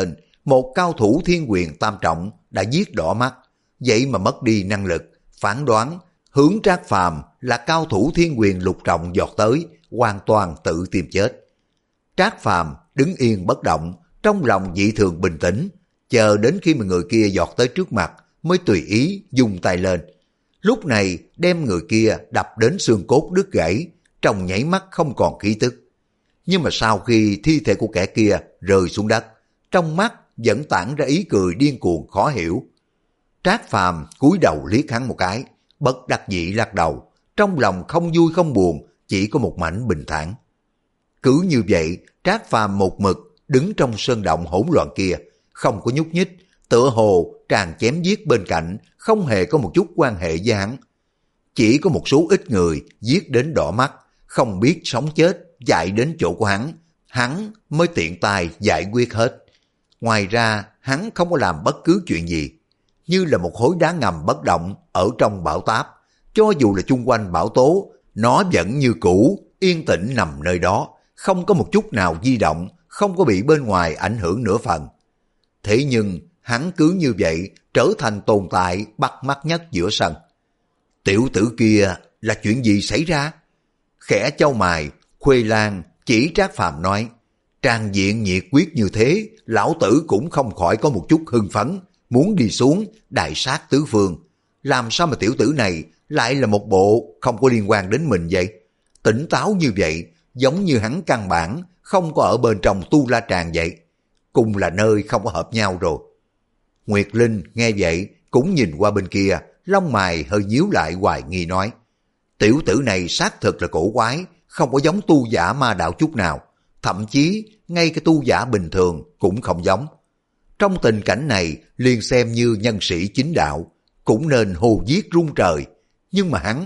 Speaker 1: Một cao thủ thiên quyền tam trọng đã giết đỏ mắt, vậy mà mất đi năng lực, phán đoán, hướng Trác Phàm là cao thủ thiên quyền lục trọng giọt tới, hoàn toàn tự tìm chết. Trác Phàm đứng yên bất động, trong lòng dị thường bình tĩnh, chờ đến khi mà người kia giọt tới trước mặt mới tùy ý dùng tay lên. Lúc này đem người kia đập đến xương cốt đứt gãy, trong nháy mắt không còn khí tức. Nhưng mà sau khi thi thể của kẻ kia rơi xuống đất, trong mắt vẫn tản ra ý cười điên cuồng khó hiểu. Trác Phàm cúi đầu liếc hắn một cái, bất đắc dĩ lắc đầu, trong lòng không vui không buồn, chỉ có một mảnh bình thản. Cứ như vậy, Trác Phàm một mực đứng trong sơn động hỗn loạn kia, không có nhúc nhích, tựa hồ tràn chém giết bên cạnh, không hề có một chút quan hệ với hắn. Chỉ có một số ít người giết đến đỏ mắt, không biết sống chết, chạy đến chỗ của hắn, hắn mới tiện tay giải quyết hết. Ngoài ra, hắn không có làm bất cứ chuyện gì, như là một khối đá ngầm bất động ở trong bão táp. Cho dù là chung quanh bão tố, nó vẫn như cũ, yên tĩnh nằm nơi đó, không có một chút nào di động, không có bị bên ngoài ảnh hưởng nửa phần. Thế nhưng, hắn cứ như vậy trở thành tồn tại bắt mắt nhất giữa sân. Tiểu tử kia là chuyện gì xảy ra? Khẽ chau mày, Khuê Lan chỉ Trác Phàm nói, trang diện nhiệt quyết như thế, lão tử cũng không khỏi có một chút hưng phấn, muốn đi xuống đại sát tứ phương. Làm sao mà tiểu tử này lại là một bộ không có liên quan đến mình vậy? Tỉnh táo như vậy, giống như hắn căn bản không có ở bên trong Tu La Tràng vậy. Cùng là nơi không có hợp nhau rồi. Nguyệt Linh nghe vậy cũng nhìn qua bên kia, lông mày hơi nhíu lại hoài nghi nói, tiểu tử này xác thực là cổ quái, không có giống tu giả ma đạo chút nào, thậm chí ngay cái tu giả bình thường cũng không giống. Trong tình cảnh này liền xem như nhân sĩ chính đạo, cũng nên hô giết rung trời, nhưng mà hắn,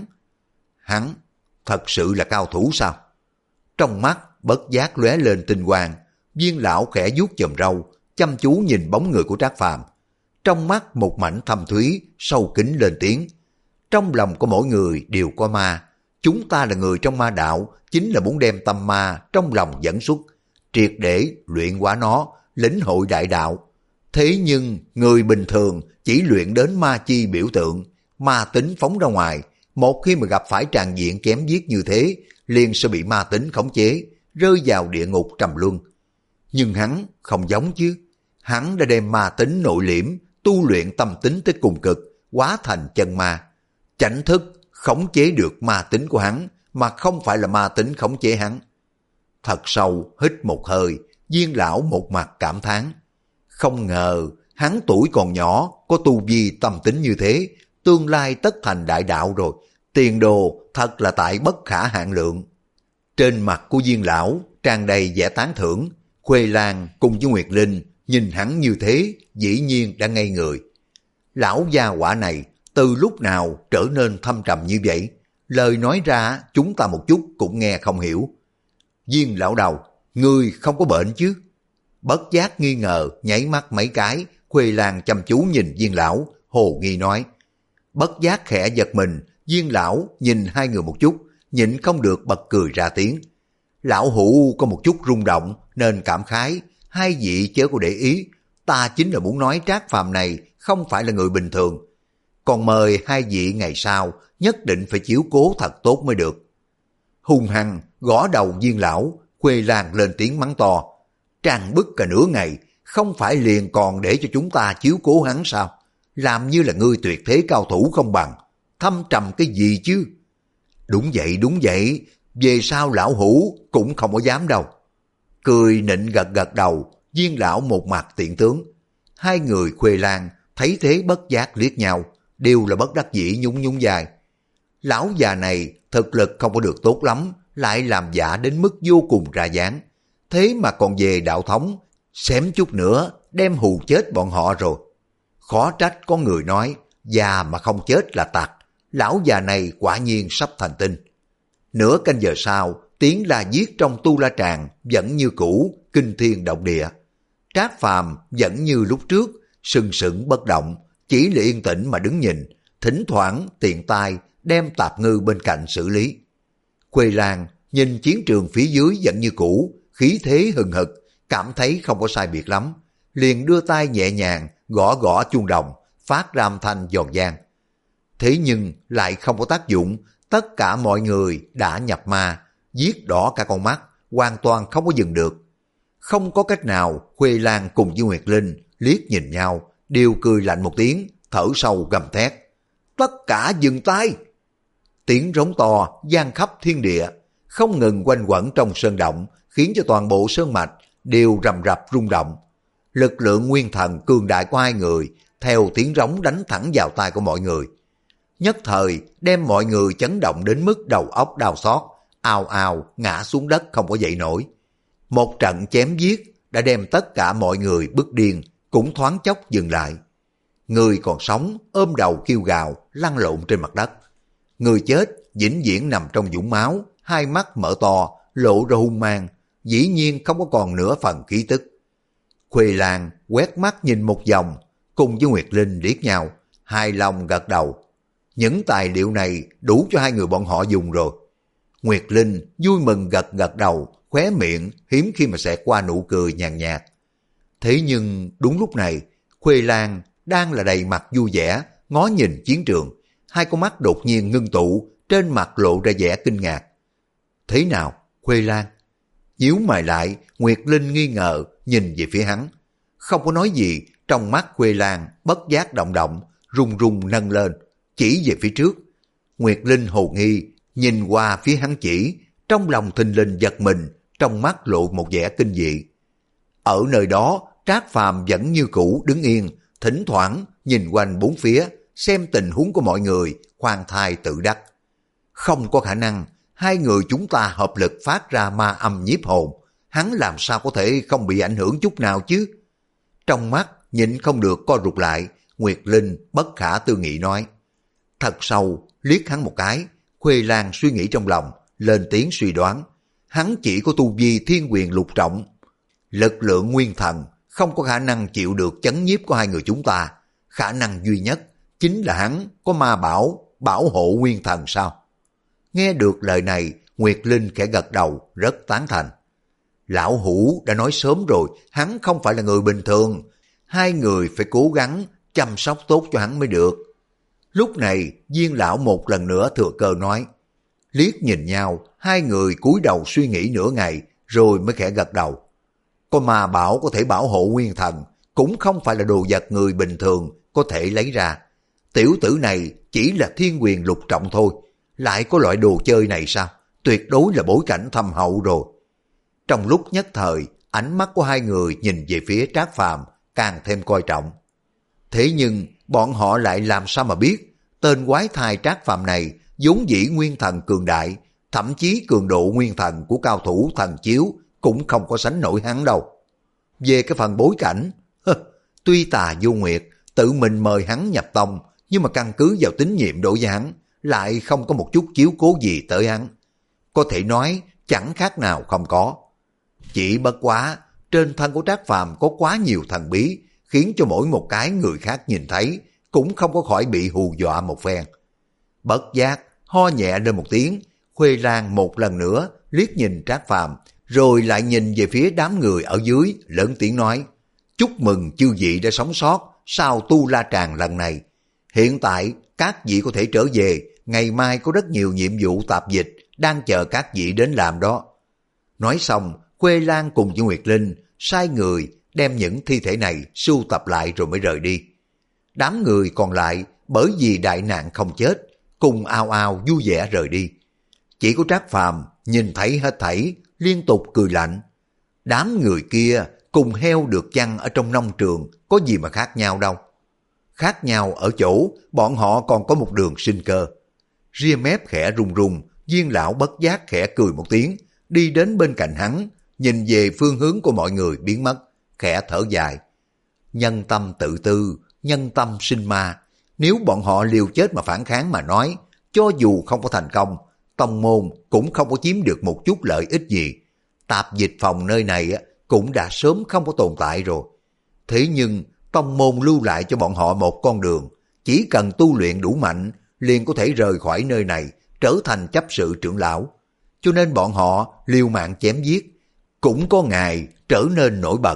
Speaker 1: hắn thật sự là cao thủ sao? Trong mắt bất giác lóe lên tinh quang, Viên lão khẽ vuốt chòm râu, chăm chú nhìn bóng người của Trác Phàm. Trong mắt một mảnh thâm thúy, sâu kín lên tiếng. Trong lòng của mỗi người đều có ma. Chúng ta là người trong ma đạo, chính là muốn đem tâm ma trong lòng dẫn xuất, triệt để luyện hóa nó, lĩnh hội đại đạo. Thế nhưng người bình thường chỉ luyện đến ma chi biểu tượng, ma tính phóng ra ngoài. Một khi mà gặp phải tràn diện chém giết như thế, liền sẽ bị ma tính khống chế, rơi vào địa ngục trầm luân. Nhưng hắn không giống chứ. Hắn đã đem ma tính nội liễm, tu luyện tâm tính tới cùng cực, hóa thành chân ma. Chánh thức khống chế được ma tính của hắn, mà không phải là ma tính khống chế hắn. Thật sâu hít một hơi, Viên lão một mặt cảm thán. Không ngờ hắn tuổi còn nhỏ, có tu vi tâm tính như thế, tương lai tất thành đại đạo rồi. Tiền đồ thật là tại bất khả hạn lượng. Trên mặt của Viên lão tràn đầy vẻ tán thưởng. Khuê Lan cùng với Nguyệt Linh nhìn hắn như thế, dĩ nhiên đã ngây người. Lão gia hỏa này từ lúc nào trở nên thâm trầm như vậy? Lời nói ra chúng ta một chút cũng nghe không hiểu. Viên lão đầu, ngươi không có bệnh chứ? Bất giác nghi ngờ, nháy mắt mấy cái, Khuê Lan chăm chú nhìn Viên lão, hồ nghi nói. Bất giác khẽ giật mình, Viên lão nhìn hai người một chút, nhịn không được bật cười ra tiếng. Lão hủ có một chút rung động nên cảm khái, hai vị chớ có để ý, ta chính là muốn nói Trác Phàm này không phải là người bình thường. Còn mời hai vị ngày sau nhất định phải chiếu cố thật tốt mới được. Hung hăng gõ đầu Viên lão, Khuê Lan lên tiếng mắng to. Trang bức cả nửa ngày, không phải liền còn để cho chúng ta chiếu cố hắn sao? Làm như là ngươi tuyệt thế cao thủ không bằng, thâm trầm cái gì chứ? Đúng vậy, đúng vậy, về sau lão hủ cũng không có dám đâu. Cười nịnh gật gật đầu, Viên lão một mặt tiện tướng. Hai người Khuê Lan thấy thế bất giác liếc nhau, đều là bất đắc dĩ nhún nhún vai. Lão già này thực lực không có được tốt lắm, lại làm giả đến mức vô cùng ra dáng. Thế mà còn về đạo thống, xém chút nữa đem hù chết bọn họ rồi. Khó trách có người nói, già mà không chết là tặc. Lão già này quả nhiên sắp thành tinh. Nửa canh giờ sau, tiếng la giết trong Tu La Tràng vẫn như cũ, kinh thiên động địa. Trác Phàm vẫn như lúc trước, sừng sững bất động, chỉ là yên tĩnh mà đứng nhìn, thỉnh thoảng tiện tay đem tạp ngư bên cạnh xử lý. Khuê Lan nhìn chiến trường phía dưới vẫn như cũ, khí thế hừng hực, cảm thấy không có sai biệt lắm, liền đưa tay nhẹ nhàng gõ gõ chuông đồng, phát ra âm thanh giòn giang. Thế nhưng lại không có tác dụng, tất cả mọi người đã nhập ma, giết đỏ cả con mắt, hoàn toàn không có dừng được. Không có cách nào, Khuê Lan cùng với Nguyệt Linh liếc nhìn nhau, đều cười lạnh một tiếng, thở sâu gầm thét. Tất cả dừng tay! Tiếng rống to vang khắp thiên địa, không ngừng quanh quẩn trong sơn động, khiến cho toàn bộ sơn mạch đều rầm rập rung động. Lực lượng nguyên thần cường đại của hai người theo tiếng rống đánh thẳng vào tai của mọi người. Nhất thời đem mọi người chấn động đến mức đầu óc đau xót, ào ào ngã xuống đất không có dậy nổi. Một trận chém giết đã đem tất cả mọi người bức điên, cũng thoáng chốc dừng lại. Người còn sống ôm đầu kêu gào, lăn lộn trên mặt đất. Người chết vĩnh viễn nằm trong vũng máu, hai mắt mở to, lộ ra hung mang, dĩ nhiên không có còn nửa phần khí tức. Khuê Lan quét mắt nhìn một vòng, cùng với Nguyệt Linh liếc nhau, hài lòng gật đầu. Những tài liệu này đủ cho hai người bọn họ dùng rồi. Nguyệt Linh vui mừng gật gật đầu, khóe miệng hiếm khi mà sẽ qua nụ cười nhàn nhạt. Thế nhưng đúng lúc này, Khuê Lan đang là đầy mặt vui vẻ, ngó nhìn chiến trường, hai con mắt đột nhiên ngưng tụ, trên mặt lộ ra vẻ kinh ngạc. Thế nào, Khuê Lan? Nhíu mày lại, Nguyệt Linh nghi ngờ nhìn về phía hắn. Không có nói gì, trong mắt Khuê Lan bất giác động động, run run nâng lên, chỉ về phía trước. Nguyệt Linh hồ nghi, nhìn qua phía hắn chỉ, trong lòng thình lình giật mình, trong mắt lộ một vẻ kinh dị. Ở nơi đó, Trác Phàm vẫn như cũ đứng yên, thỉnh thoảng nhìn quanh bốn phía, xem tình huống của mọi người, khoan thai tự đắc. Không có khả năng, hai người chúng ta hợp lực phát ra ma âm nhiếp hồn, hắn làm sao có thể không bị ảnh hưởng chút nào chứ? Trong mắt nhịn không được co rụt lại, Nguyệt Linh bất khả tư nghị nói. Thật sâu, liếc hắn một cái, Khuê Lan suy nghĩ trong lòng, lên tiếng suy đoán. Hắn chỉ có tu vi thiên quyền lục trọng. Lực lượng nguyên thần không có khả năng chịu được chấn nhiếp của hai người chúng ta. Khả năng duy nhất chính là hắn có ma bảo, bảo hộ nguyên thần sao? Nghe được lời này, Nguyệt Linh khẽ gật đầu, rất tán thành. Lão Hủ đã nói sớm rồi, hắn không phải là người bình thường. Hai người phải cố gắng chăm sóc tốt cho hắn mới được. Lúc này, Viên lão một lần nữa thừa cơ nói. Liếc nhìn nhau, hai người cúi đầu suy nghĩ nửa ngày, rồi mới khẽ gật đầu. Có ma bảo có thể bảo hộ nguyên thần, cũng không phải là đồ vật người bình thường có thể lấy ra. Tiểu tử này chỉ là thiên quyền lục trọng thôi, lại có loại đồ chơi này sao? Tuyệt đối là bối cảnh thâm hậu rồi. Trong lúc nhất thời, ánh mắt của hai người nhìn về phía Trác Phàm càng thêm coi trọng. Thế nhưng, bọn họ lại làm sao mà biết, tên quái thai Trác Phàm này vốn dĩ nguyên thần cường đại, thậm chí cường độ nguyên thần của cao thủ thần chiếu cũng không có sánh nổi hắn đâu. Về cái phần bối cảnh, tuy Tà Vô Nguyệt tự mình mời hắn nhập tông, nhưng mà căn cứ vào tín nhiệm đối với hắn, lại không có một chút chiếu cố gì tới hắn. Có thể nói chẳng khác nào không có. Chỉ bất quá, trên thân của Trác Phàm có quá nhiều thần bí, khiến cho mỗi một cái người khác nhìn thấy cũng không có khỏi bị hù dọa một phen. Bất giác, ho nhẹ lên một tiếng, Khuê Lan một lần nữa liếc nhìn Trác Phàm, rồi lại nhìn về phía đám người ở dưới, lớn tiếng nói, chúc mừng chư vị đã sống sót sau tu la tràng lần này. Hiện tại, các vị có thể trở về, ngày mai có rất nhiều nhiệm vụ tạp dịch đang chờ các vị đến làm đó. Nói xong, Khuê Lan cùng với Nguyệt Linh sai người đem những thi thể này sưu tập lại rồi mới rời đi. Đám người còn lại bởi vì đại nạn không chết, cùng ao ao vui vẻ rời đi. Chỉ có Trác Phàm nhìn thấy hết thảy, liên tục cười lạnh. Đám người kia cùng heo được chăn ở trong nông trường có gì mà khác nhau đâu. Khác nhau ở chỗ bọn họ còn có một đường sinh cơ. Ria mép khẽ rung rung, Viên lão bất giác khẽ cười một tiếng, đi đến bên cạnh hắn, nhìn về phương hướng của mọi người biến mất, khẽ thở dài. Nhân tâm tự tư, nhân tâm sinh ma. Nếu bọn họ liều chết mà phản kháng mà nói, cho dù không có thành công, tông môn cũng không có chiếm được một chút lợi ích gì. Tạp dịch phòng nơi này cũng đã sớm không có tồn tại rồi. Thế nhưng tông môn lưu lại cho bọn họ một con đường, chỉ cần tu luyện đủ mạnh liền có thể rời khỏi nơi này, trở thành chấp sự trưởng lão. Cho nên bọn họ liều mạng chém giết, cũng có ngày trở nên nổi bật.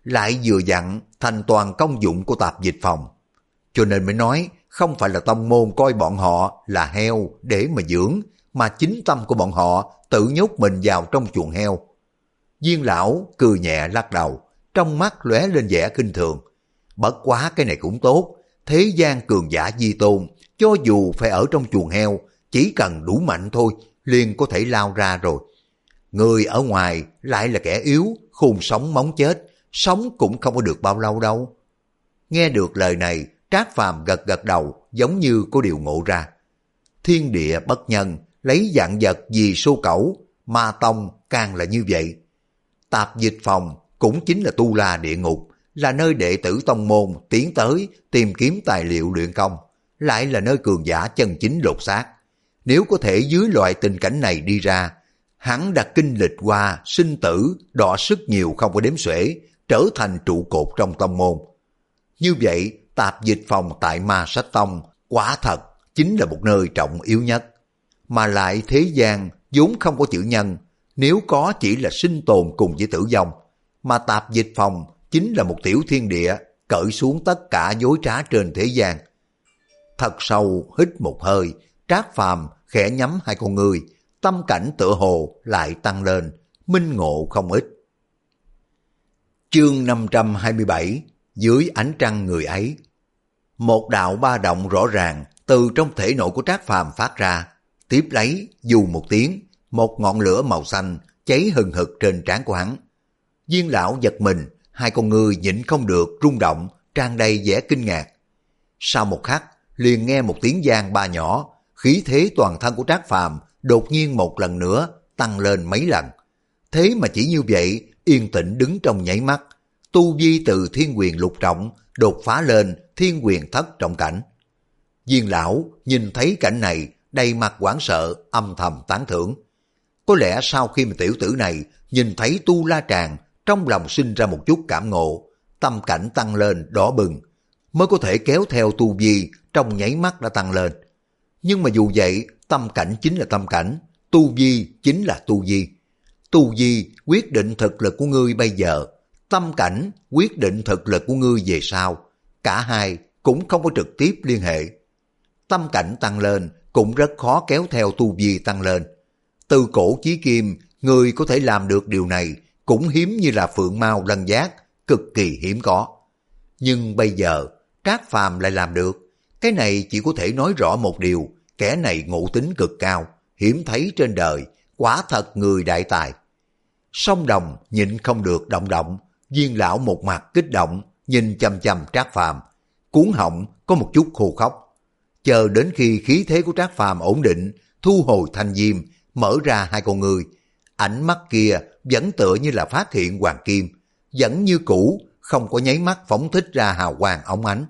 Speaker 1: lại vừa dặn thành toàn công dụng của tạp dịch phòng. Cho nên mới nói không phải là tông môn coi bọn họ là heo để mà dưỡng, mà chính tâm của bọn họ tự nhốt mình vào trong chuồng heo. Viên lão cười nhẹ lắc đầu, trong mắt lóe lên vẻ khinh thường. Bất quá cái này cũng tốt, thế gian cường giả di tôn, cho dù phải ở trong chuồng heo, chỉ cần đủ mạnh thôi, liền có thể lao ra rồi. Người ở ngoài lại là kẻ yếu, khôn sống móng chết, sống cũng không có được bao lâu đâu. Nghe được lời này, Trác Phàm gật gật đầu, giống như có điều ngộ ra. Thiên địa bất nhân, lấy vạn vật vì số cẩu, ma tông càng là như vậy. Tạp dịch phòng cũng chính là tu la địa ngục, là nơi đệ tử tông môn tiến tới tìm kiếm tài liệu luyện công, lại là nơi cường giả chân chính lột xác. Nếu có thể dưới loại tình cảnh này đi ra, hắn đã kinh lịch qua sinh tử, đọ sức nhiều không có đếm xuể, trở thành trụ cột trong tông môn. Như vậy, tạp dịch phòng tại Ma Sách Tông quả thật chính là một nơi trọng yếu nhất. Mà lại thế gian vốn không có chữ nhân, nếu có chỉ là sinh tồn cùng với tử vong. Mà tạp dịch phòng chính là một tiểu thiên địa, cởi xuống tất cả dối trá trên thế gian. Thật sâu hít một hơi, Trác Phàm khẽ nhắm hai con ngươi, tâm cảnh tựa hồ lại tăng lên, minh ngộ không ít. Chương năm trăm hai mươi bảy, dưới ánh trăng người ấy. Một đạo ba động rõ ràng từ trong thể nội của Trác Phàm phát ra, tiếp lấy dù một tiếng, một ngọn lửa màu xanh cháy hừng hực trên trán của hắn. Viên lão giật mình, hai con ngươi nhịn không được rung động, tràn đầy vẻ kinh ngạc. Sau một khắc, liền nghe một tiếng vang ba nhỏ, khí thế toàn thân của Trác Phàm đột nhiên một lần nữa tăng lên mấy lần. Thế mà chỉ như vậy, yên tĩnh đứng trong nháy mắt, tu vi từ thiên quyền lục trọng đột phá lên thiên quyền thất trọng cảnh. Viên lão nhìn thấy cảnh này, đầy mặt hoảng sợ, âm thầm tán thưởng. Có lẽ sau khi mà tiểu tử này nhìn thấy Tu La Tràng, trong lòng sinh ra một chút cảm ngộ, tâm cảnh tăng lên đỏ bừng, mới có thể kéo theo tu vi trong nháy mắt đã tăng lên. Nhưng mà dù vậy, tâm cảnh chính là tâm cảnh, tu vi chính là tu vi. Tu vi quyết định thực lực của ngươi bây giờ, tâm cảnh quyết định thực lực của ngươi về sau. Cả hai cũng không có trực tiếp liên hệ. Tâm cảnh tăng lên cũng rất khó kéo theo tu vi tăng lên. Từ cổ chí kim, người có thể làm được điều này cũng hiếm như là phượng mao lân giác, cực kỳ hiếm có. Nhưng bây giờ, Trác Phàm lại làm được. Cái này chỉ có thể nói rõ một điều, kẻ này ngộ tính cực cao, hiếm thấy trên đời, quả thật người đại tài. Song Đồng nhịn không được động động, Viên lão một mặt kích động, nhìn chăm chăm Trác Phàm, cuống họng có một chút khô khóc. Chờ đến khi khí thế của Trác Phàm ổn định, thu hồi thanh diêm, mở ra hai con ngươi, ánh mắt kia vẫn tựa như là phát hiện hoàng kim, vẫn như cũ, không có nháy mắt phóng thích ra hào quang óng ánh.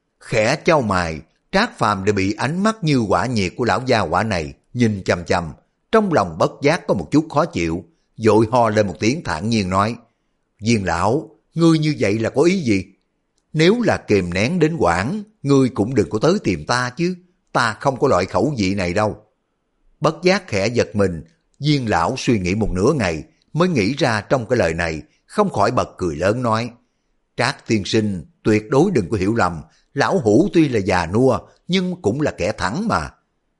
Speaker 1: Khẽ chau mày, Trác Phàm đã bị ánh mắt như hỏa nhiệt của lão gia hỏa này nhìn chằm chằm, trong lòng bất giác có một chút khó chịu, vội ho lên một tiếng thản nhiên nói: Viên lão, ngươi như vậy là có ý gì? Nếu là kìm nén đến quãng, ngươi cũng đừng có tới tìm ta chứ, ta không có loại khẩu vị này đâu. Bất giác khẽ giật mình, Viên lão suy nghĩ một nửa ngày mới nghĩ ra trong cái lời này, không khỏi bật cười lớn nói: Trác tiên sinh tuyệt đối đừng có hiểu lầm, lão hủ tuy là già nua nhưng cũng là kẻ thẳng mà.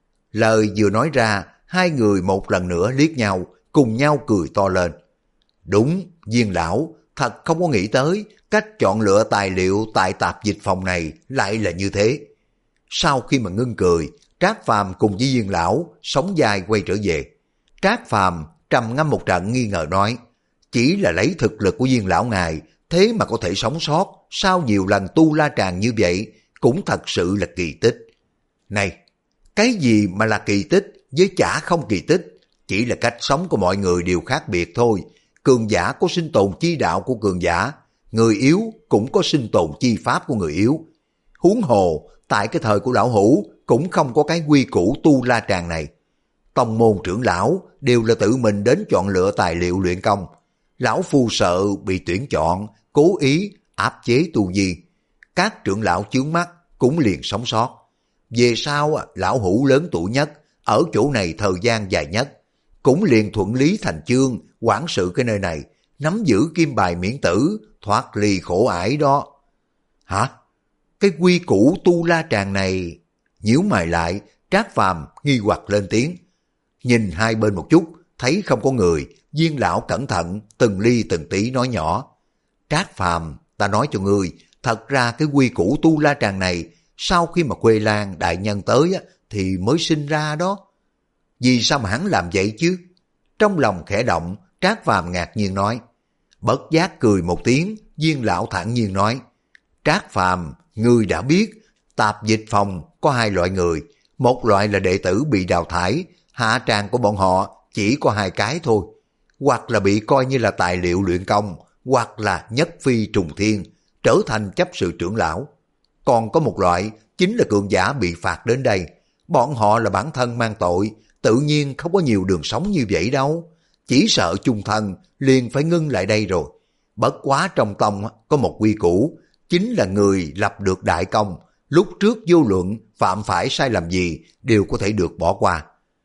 Speaker 1: Lời vừa nói ra, hai người một lần nữa liếc nhau, cùng nhau cười to lên. Đúng, Viên lão thật không có nghĩ tới cách chọn lựa tài liệu tại tạp dịch phòng này lại là như thế. Sau khi mà ngưng cười, Trác Phàm cùng với Viên lão sóng vai quay trở về. Trác Phàm trầm ngâm một trận nghi ngờ nói: chỉ là lấy thực lực của Viên lão ngài, thế mà có thể sống sót sau nhiều lần Tu La Tràng như vậy, cũng thật sự là kỳ tích. Này, cái gì mà là kỳ tích với chả không kỳ tích, chỉ là cách sống của mọi người đều khác biệt thôi. Cường giả có sinh tồn chi đạo của cường giả, người yếu cũng có sinh tồn chi pháp của người yếu. Huống hồ, tại cái thời của lão hủ cũng không có cái quy củ Tu La Tràng này. Tông môn trưởng lão đều là tự mình đến chọn lựa tài liệu luyện công. Lão phu sợ bị tuyển chọn, cố ý áp chế tu vi. Các trưởng lão chướng mắt cũng liền sống sót. Về sau, lão hủ lớn tuổi nhất, ở chỗ này thời gian dài nhất, cũng liền thuận lý thành chương quản sự cái nơi này, nắm giữ kim bài miễn tử, thoát ly khổ ải đó. Hả? Cái quy củ tu la tràng này... Nhíu mày lại, Trác Phàm nghi hoặc lên tiếng. Nhìn hai bên một chút, thấy không có người, Viên lão cẩn thận, từng ly từng tí nói nhỏ. Trác Phàm, ta nói cho ngươi, thật ra cái quy củ tu la tràng này, sau khi mà Khuê Lan đại nhân tới á, thì mới sinh ra đó. Vì sao mà hắn làm vậy chứ? Trong lòng khẽ động, Trác Phàm ngạc nhiên nói. Bất giác cười một tiếng, Viên lão thản nhiên nói. Trác Phàm, ngươi đã biết, tạp dịch phòng có hai loại người, một loại là đệ tử bị đào thải, hạ tràng của bọn họ chỉ có hai cái thôi, hoặc là bị coi như là tài liệu luyện công, hoặc là nhất phi trùng thiên, trở thành chấp sự trưởng lão. Còn có một loại chính là cường giả bị phạt đến đây, bọn họ là bản thân mang tội, tự nhiên không có nhiều đường sống như vậy đâu, chỉ sợ chung thân liền phải ngưng lại đây rồi. Bất quá trong tông có một quy củ, chính là người lập được đại công, lúc trước vô luận phạm phải sai lầm gì đều có thể được bỏ qua.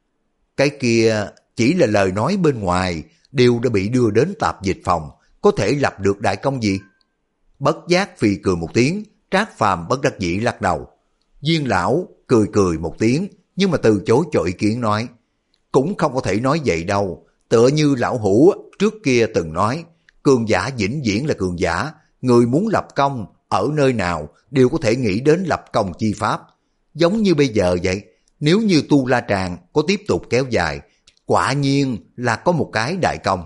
Speaker 1: Cái kia chỉ là lời nói bên ngoài, đều đã bị đưa đến tạp dịch phòng, có thể lập được đại công gì? Bất giác phì cười một tiếng, Trác Phàm bất đắc dĩ lắc đầu. Viên lão cười cười một tiếng, nhưng mà từ chối cho ý kiến nói, cũng không có thể nói vậy đâu, tựa như lão hủ trước kia từng nói, cường giả vĩnh viễn là cường giả, người muốn lập công ở nơi nào đều có thể nghĩ đến lập công chi pháp. Giống như bây giờ vậy, nếu như tu la tràng có tiếp tục kéo dài, quả nhiên là có một cái đại công.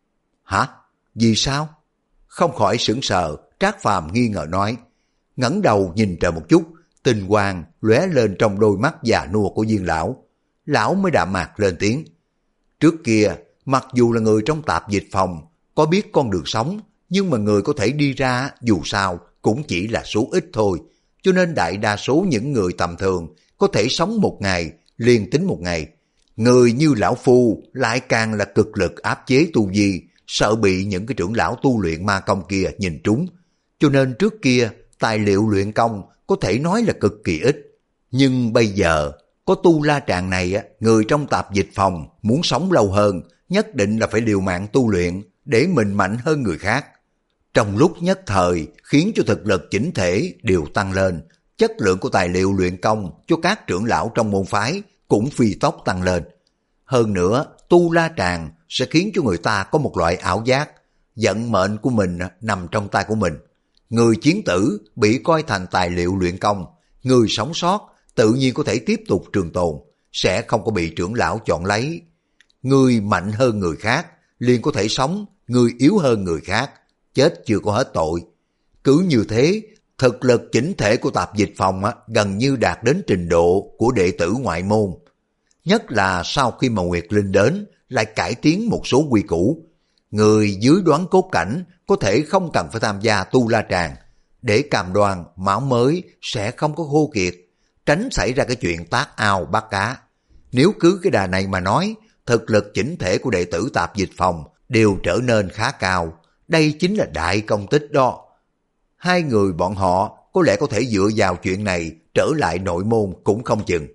Speaker 1: Hả? Vì sao? Không khỏi sững sờ, Trác Phàm nghi ngờ nói, ngẩng đầu nhìn trời một chút, tinh quang lóe lên trong đôi mắt già nua của Viên lão. Lão mới đạm mạc lên tiếng. Trước kia, mặc dù là người trong tạp dịch phòng, có biết con đường sống, nhưng mà người có thể đi ra dù sao cũng chỉ là số ít thôi, cho nên đại đa số những người tầm thường có thể sống một ngày, liền tính một ngày. Người như lão phu lại càng là cực lực áp chế tu vi, sợ bị những cái trưởng lão tu luyện ma công kia nhìn trúng. Cho nên trước kia, tài liệu luyện công có thể nói là cực kỳ ít. Nhưng bây giờ, có tu la tràng này, người trong tạp dịch phòng muốn sống lâu hơn, nhất định là phải liều mạng tu luyện để mình mạnh hơn người khác. Trong lúc nhất thời khiến cho thực lực chỉnh thể đều tăng lên, chất lượng của tài liệu luyện công cho các trưởng lão trong môn phái cũng phi tốc tăng lên. Hơn nữa, tu la tràng sẽ khiến cho người ta có một loại ảo giác, vận mệnh của mình nằm trong tay của mình. Người chiến tử bị coi thành tài liệu luyện công, người sống sót tự nhiên có thể tiếp tục trường tồn, sẽ không có bị trưởng lão chọn lấy. Người mạnh hơn người khác liền có thể sống, người yếu hơn người khác chết chưa có hết tội. Cứ như thế, thực lực chỉnh thể của tạp dịch phòng á, gần như đạt đến trình độ của đệ tử ngoại môn. Nhất là sau khi mà Nguyệt Linh đến, lại cải tiến một số quy củ. Người dưới đoán cốt cảnh có thể không cần phải tham gia tu la tràng, để cam đoan máu mới sẽ không có khô kiệt, tránh xảy ra cái chuyện tát ao bắt cá. Nếu cứ cái đà này mà nói, thực lực chỉnh thể của đệ tử tạp dịch phòng đều trở nên khá cao. Đây chính là đại công tích đó. Hai người bọn họ có lẽ có thể dựa vào chuyện này trở lại nội môn cũng không chừng.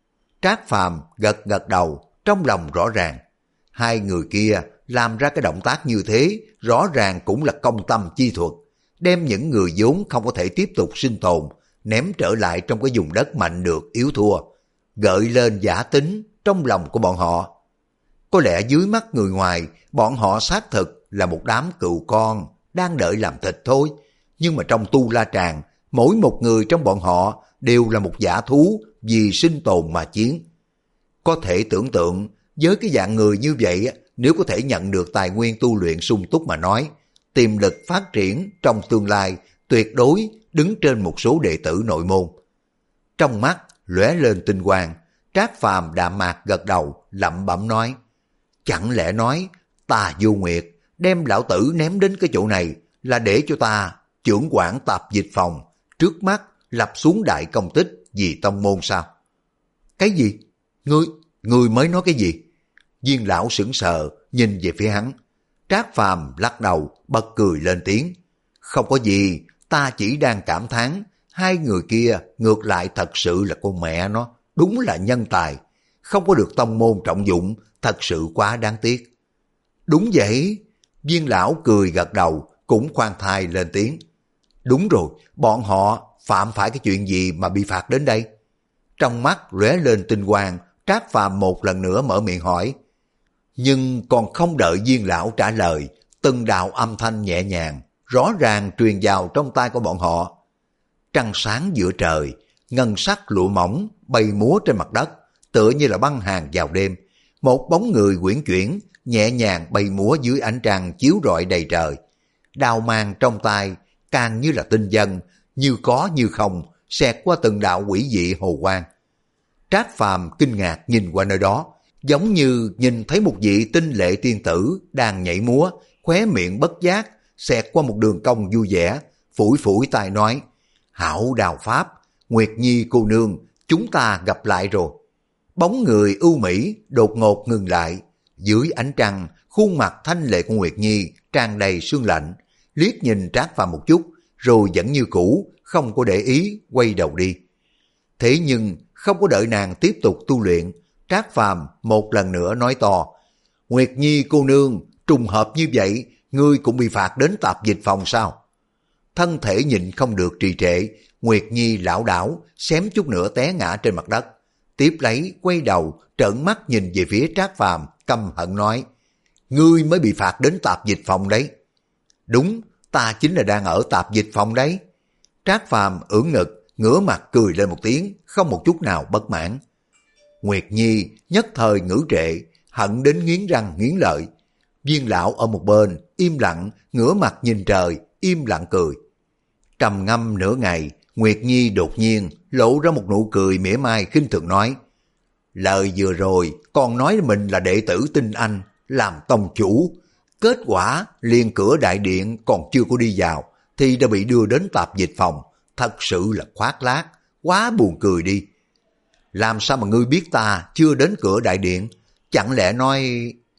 Speaker 1: Trác Phàm gật gật đầu, trong lòng rõ ràng. Hai người kia làm ra cái động tác như thế, rõ ràng cũng là công tâm chi thuật, đem những người vốn không có thể tiếp tục sinh tồn, ném trở lại trong cái vùng đất mạnh được yếu thua, gợi lên giả tính trong lòng của bọn họ. Có lẽ dưới mắt người ngoài, bọn họ xác thực là một đám cừu con đang đợi làm thịt thôi, nhưng mà trong tu la tràng, mỗi một người trong bọn họ đều là một dã thú vì sinh tồn mà chiến. Có thể tưởng tượng, với cái dạng người như vậy, nếu có thể nhận được tài nguyên tu luyện sung túc mà nói, tiềm lực phát triển trong tương lai tuyệt đối đứng trên một số đệ tử nội môn. Trong mắt lóe lên tinh quang, Trác Phàm đạm mạc gật đầu, lẩm bẩm nói, chẳng lẽ nói ta Vô Nguyệt đem lão tử ném đến cái chỗ này là để cho ta trưởng quản tạp dịch phòng, trước mắt lập xuống đại công tích vì tông môn sao? Cái gì? Ngươi, ngươi mới nói cái gì? Viên lão sững sờ nhìn về phía hắn. Trác Phàm lắc đầu bật cười lên tiếng, không có gì, ta chỉ đang cảm thán hai người kia ngược lại thật sự là con mẹ nó, đúng là nhân tài, không có được tông môn trọng dụng, thật sự quá đáng tiếc. Đúng vậy, Viên lão cười gật đầu, cũng khoan thai lên tiếng. Đúng rồi, bọn họ phạm phải cái chuyện gì mà bị phạt đến đây? Trong mắt lóe lên tinh quang, Trác Phàm một lần nữa mở miệng hỏi. Nhưng còn không đợi Viên lão trả lời, từng đạo âm thanh nhẹ nhàng, rõ ràng truyền vào trong tai của bọn họ. Trăng sáng giữa trời, ngân sắc lụa mỏng bay múa trên mặt đất, tựa như là băng hàng vào đêm. Một bóng người uyển chuyển, nhẹ nhàng bay múa dưới ánh trăng chiếu rọi đầy trời. Đao mang trong tay, càng như là tinh dân, như có như không, xẹt qua từng đạo quỷ dị hồ quang. Trác Phàm kinh ngạc nhìn qua nơi đó, giống như nhìn thấy một vị tinh lệ tiên tử đang nhảy múa, khóe miệng bất giác, xẹt qua một đường cong vui vẻ, phủi phủi tai nói, hảo đào pháp, Nguyệt Nhi cô nương, chúng ta gặp lại rồi. Bóng người ưu mỹ đột ngột ngừng lại, dưới ánh trăng, khuôn mặt thanh lệ của Nguyệt Nhi tràn đầy sương lạnh, liếc nhìn Trác Phàm một chút, rồi vẫn như cũ, không có để ý, quay đầu đi. Thế nhưng không có đợi nàng tiếp tục tu luyện, Trác Phàm một lần nữa nói to, Nguyệt Nhi cô nương, trùng hợp như vậy, ngươi cũng bị phạt đến tạp dịch phòng sao? Thân thể nhịn không được trì trệ, Nguyệt Nhi lảo đảo, xém chút nữa té ngã trên mặt đất. Tiếp lấy quay đầu, trợn mắt nhìn về phía Trác Phàm, căm hận nói, ngươi mới bị phạt đến tạp dịch phòng đấy. Đúng, ta chính là đang ở tạp dịch phòng đấy. Trác Phàm ưỡn ngực, ngửa mặt cười lên một tiếng, không một chút nào bất mãn. Nguyệt Nhi nhất thời ngữ trệ, hận đến nghiến răng nghiến lợi. Viên lão ở một bên, im lặng, ngửa mặt nhìn trời, im lặng cười. Trầm ngâm nửa ngày, Nguyệt Nhi đột nhiên lộ ra một nụ cười mỉa mai khinh thường nói, lời vừa rồi còn nói mình là đệ tử tinh anh, làm tông chủ, kết quả liền cửa đại điện còn chưa có đi vào, thì đã bị đưa đến tạp dịch phòng, thật sự là khoác lác, quá buồn cười đi. Làm sao mà ngươi biết ta chưa đến cửa đại điện? Chẳng lẽ nói...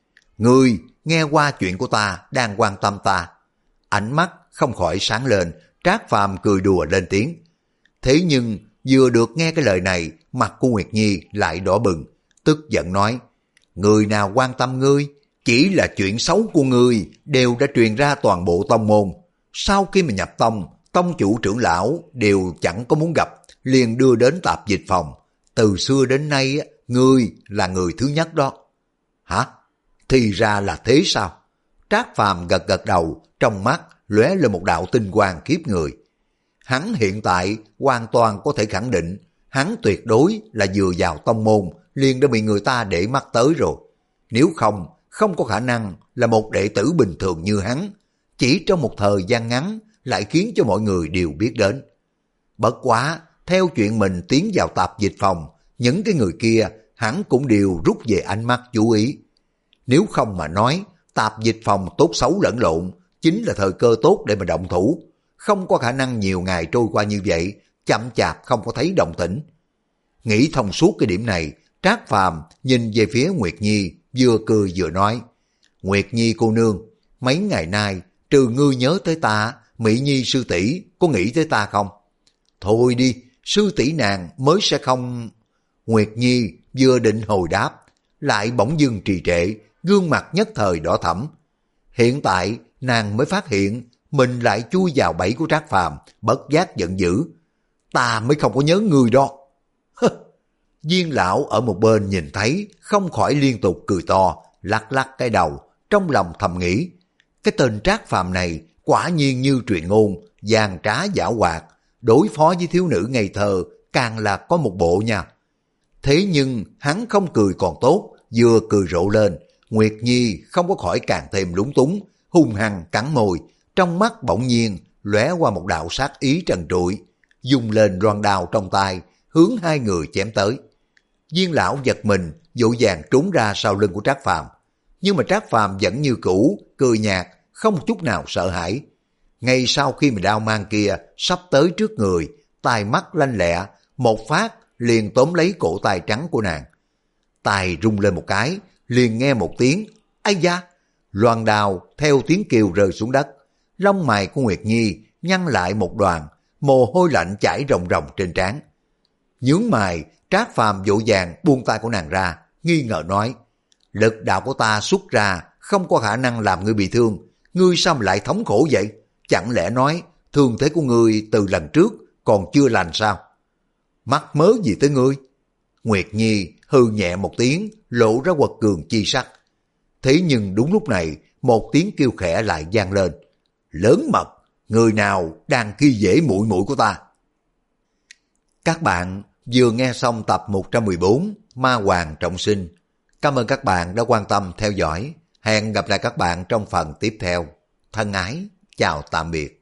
Speaker 1: Ngươi nghe qua chuyện của ta, đang quan tâm ta. Ánh mắt không khỏi sáng lên, Trác Phàm cười đùa lên tiếng. Thế nhưng vừa được nghe cái lời này, mặt của Nguyệt Nhi lại đỏ bừng, tức giận nói, người nào quan tâm ngươi, chỉ là chuyện xấu của ngươi đều đã truyền ra toàn bộ tông môn. Sau khi mà nhập tông, tông chủ trưởng lão đều chẳng có muốn gặp, liền đưa đến tạp dịch phòng. Từ xưa đến nay, ngươi là người thứ nhất đó. Hả? Thì ra là thế sao? Trác Phàm gật gật đầu, trong mắt lóe lên một đạo tinh quang khiếp người. Hắn hiện tại hoàn toàn có thể khẳng định, hắn tuyệt đối là vừa vào tông môn, liền đã bị người ta để mắt tới rồi. Nếu không, không có khả năng là một đệ tử bình thường như hắn, chỉ trong một thời gian ngắn lại khiến cho mọi người đều biết đến. Bất quá, theo chuyện mình tiến vào tạp dịch phòng, những cái người kia hắn cũng đều rút về ánh mắt chú ý. Nếu không mà nói, tạp dịch phòng tốt xấu lẫn lộn, chính là thời cơ tốt để mà động thủ. Không có khả năng nhiều ngày trôi qua như vậy, chậm chạp không có thấy động tĩnh. Nghĩ thông suốt cái điểm này, Trác Phàm nhìn về phía Nguyệt Nhi, vừa cười vừa nói, Nguyệt Nhi cô nương, mấy ngày nay, trừ ngươi nhớ tới ta, Mỹ Nhi sư tỷ có nghĩ tới ta không? Thôi đi, sư tỷ nàng mới sẽ không... Nguyệt Nhi vừa định hồi đáp, lại bỗng dưng trì trệ, gương mặt nhất thời đỏ thẫm. Hiện tại nàng mới phát hiện mình lại chui vào bẫy của Trác Phàm, bất giác giận dữ. Ta mới không có nhớ người đó. Viên lão ở một bên nhìn thấy, không khỏi liên tục cười to, lắc lắc cái đầu, trong lòng thầm nghĩ, cái tên Trác Phàm này quả nhiên như truyền ngôn, gian trá giả hoạt, đối phó với thiếu nữ ngây thơ càng là có một bộ nha. Thế nhưng hắn không cười còn tốt, vừa cười rộ lên, Nguyệt Nhi không có khỏi càng thêm lúng túng, hung hăng cắn môi, trong mắt bỗng nhiên lóe qua một đạo sát ý trần trụi, dùng lên loan đao trong tay, hướng hai người chém tới. Viên lão giật mình, vội vàng trốn ra sau lưng của Trác Phàm, nhưng mà Trác Phàm vẫn như cũ, cười nhạt, không chút nào sợ hãi. Ngay sau khi mà đao mang kia sắp tới trước người, tai mắt lanh lẹ, một phát liền tóm lấy cổ tay trắng của nàng. Tay rung lên một cái, liền nghe một tiếng ai da, loan đao theo tiếng kêu rơi xuống đất. Lông mày của Nguyệt Nhi nhăn lại một đoàn, mồ hôi lạnh chảy ròng ròng trên trán. Nhướng mày, Trác Phàm vội vàng buông tay của nàng ra, nghi ngờ nói, lực đạo của ta xuất ra không có khả năng làm ngươi bị thương, ngươi sao mà lại thống khổ vậy? Chẳng lẽ nói thương thế của ngươi từ lần trước còn chưa lành sao? Mắc mớ gì tới ngươi? Nguyệt Nhi hư nhẹ một tiếng, lộ ra quật cường chi sắc. Thế nhưng đúng lúc này, một tiếng kêu khẽ lại vang lên. Lớn mật, người nào đang khi dễ muội muội của ta? Các bạn vừa nghe xong tập một trăm mười bốn Ma Hoàng Trọng Sinh. Cảm ơn các bạn đã quan tâm theo dõi. Hẹn gặp lại các bạn trong phần tiếp theo. Thân ái, chào tạm biệt.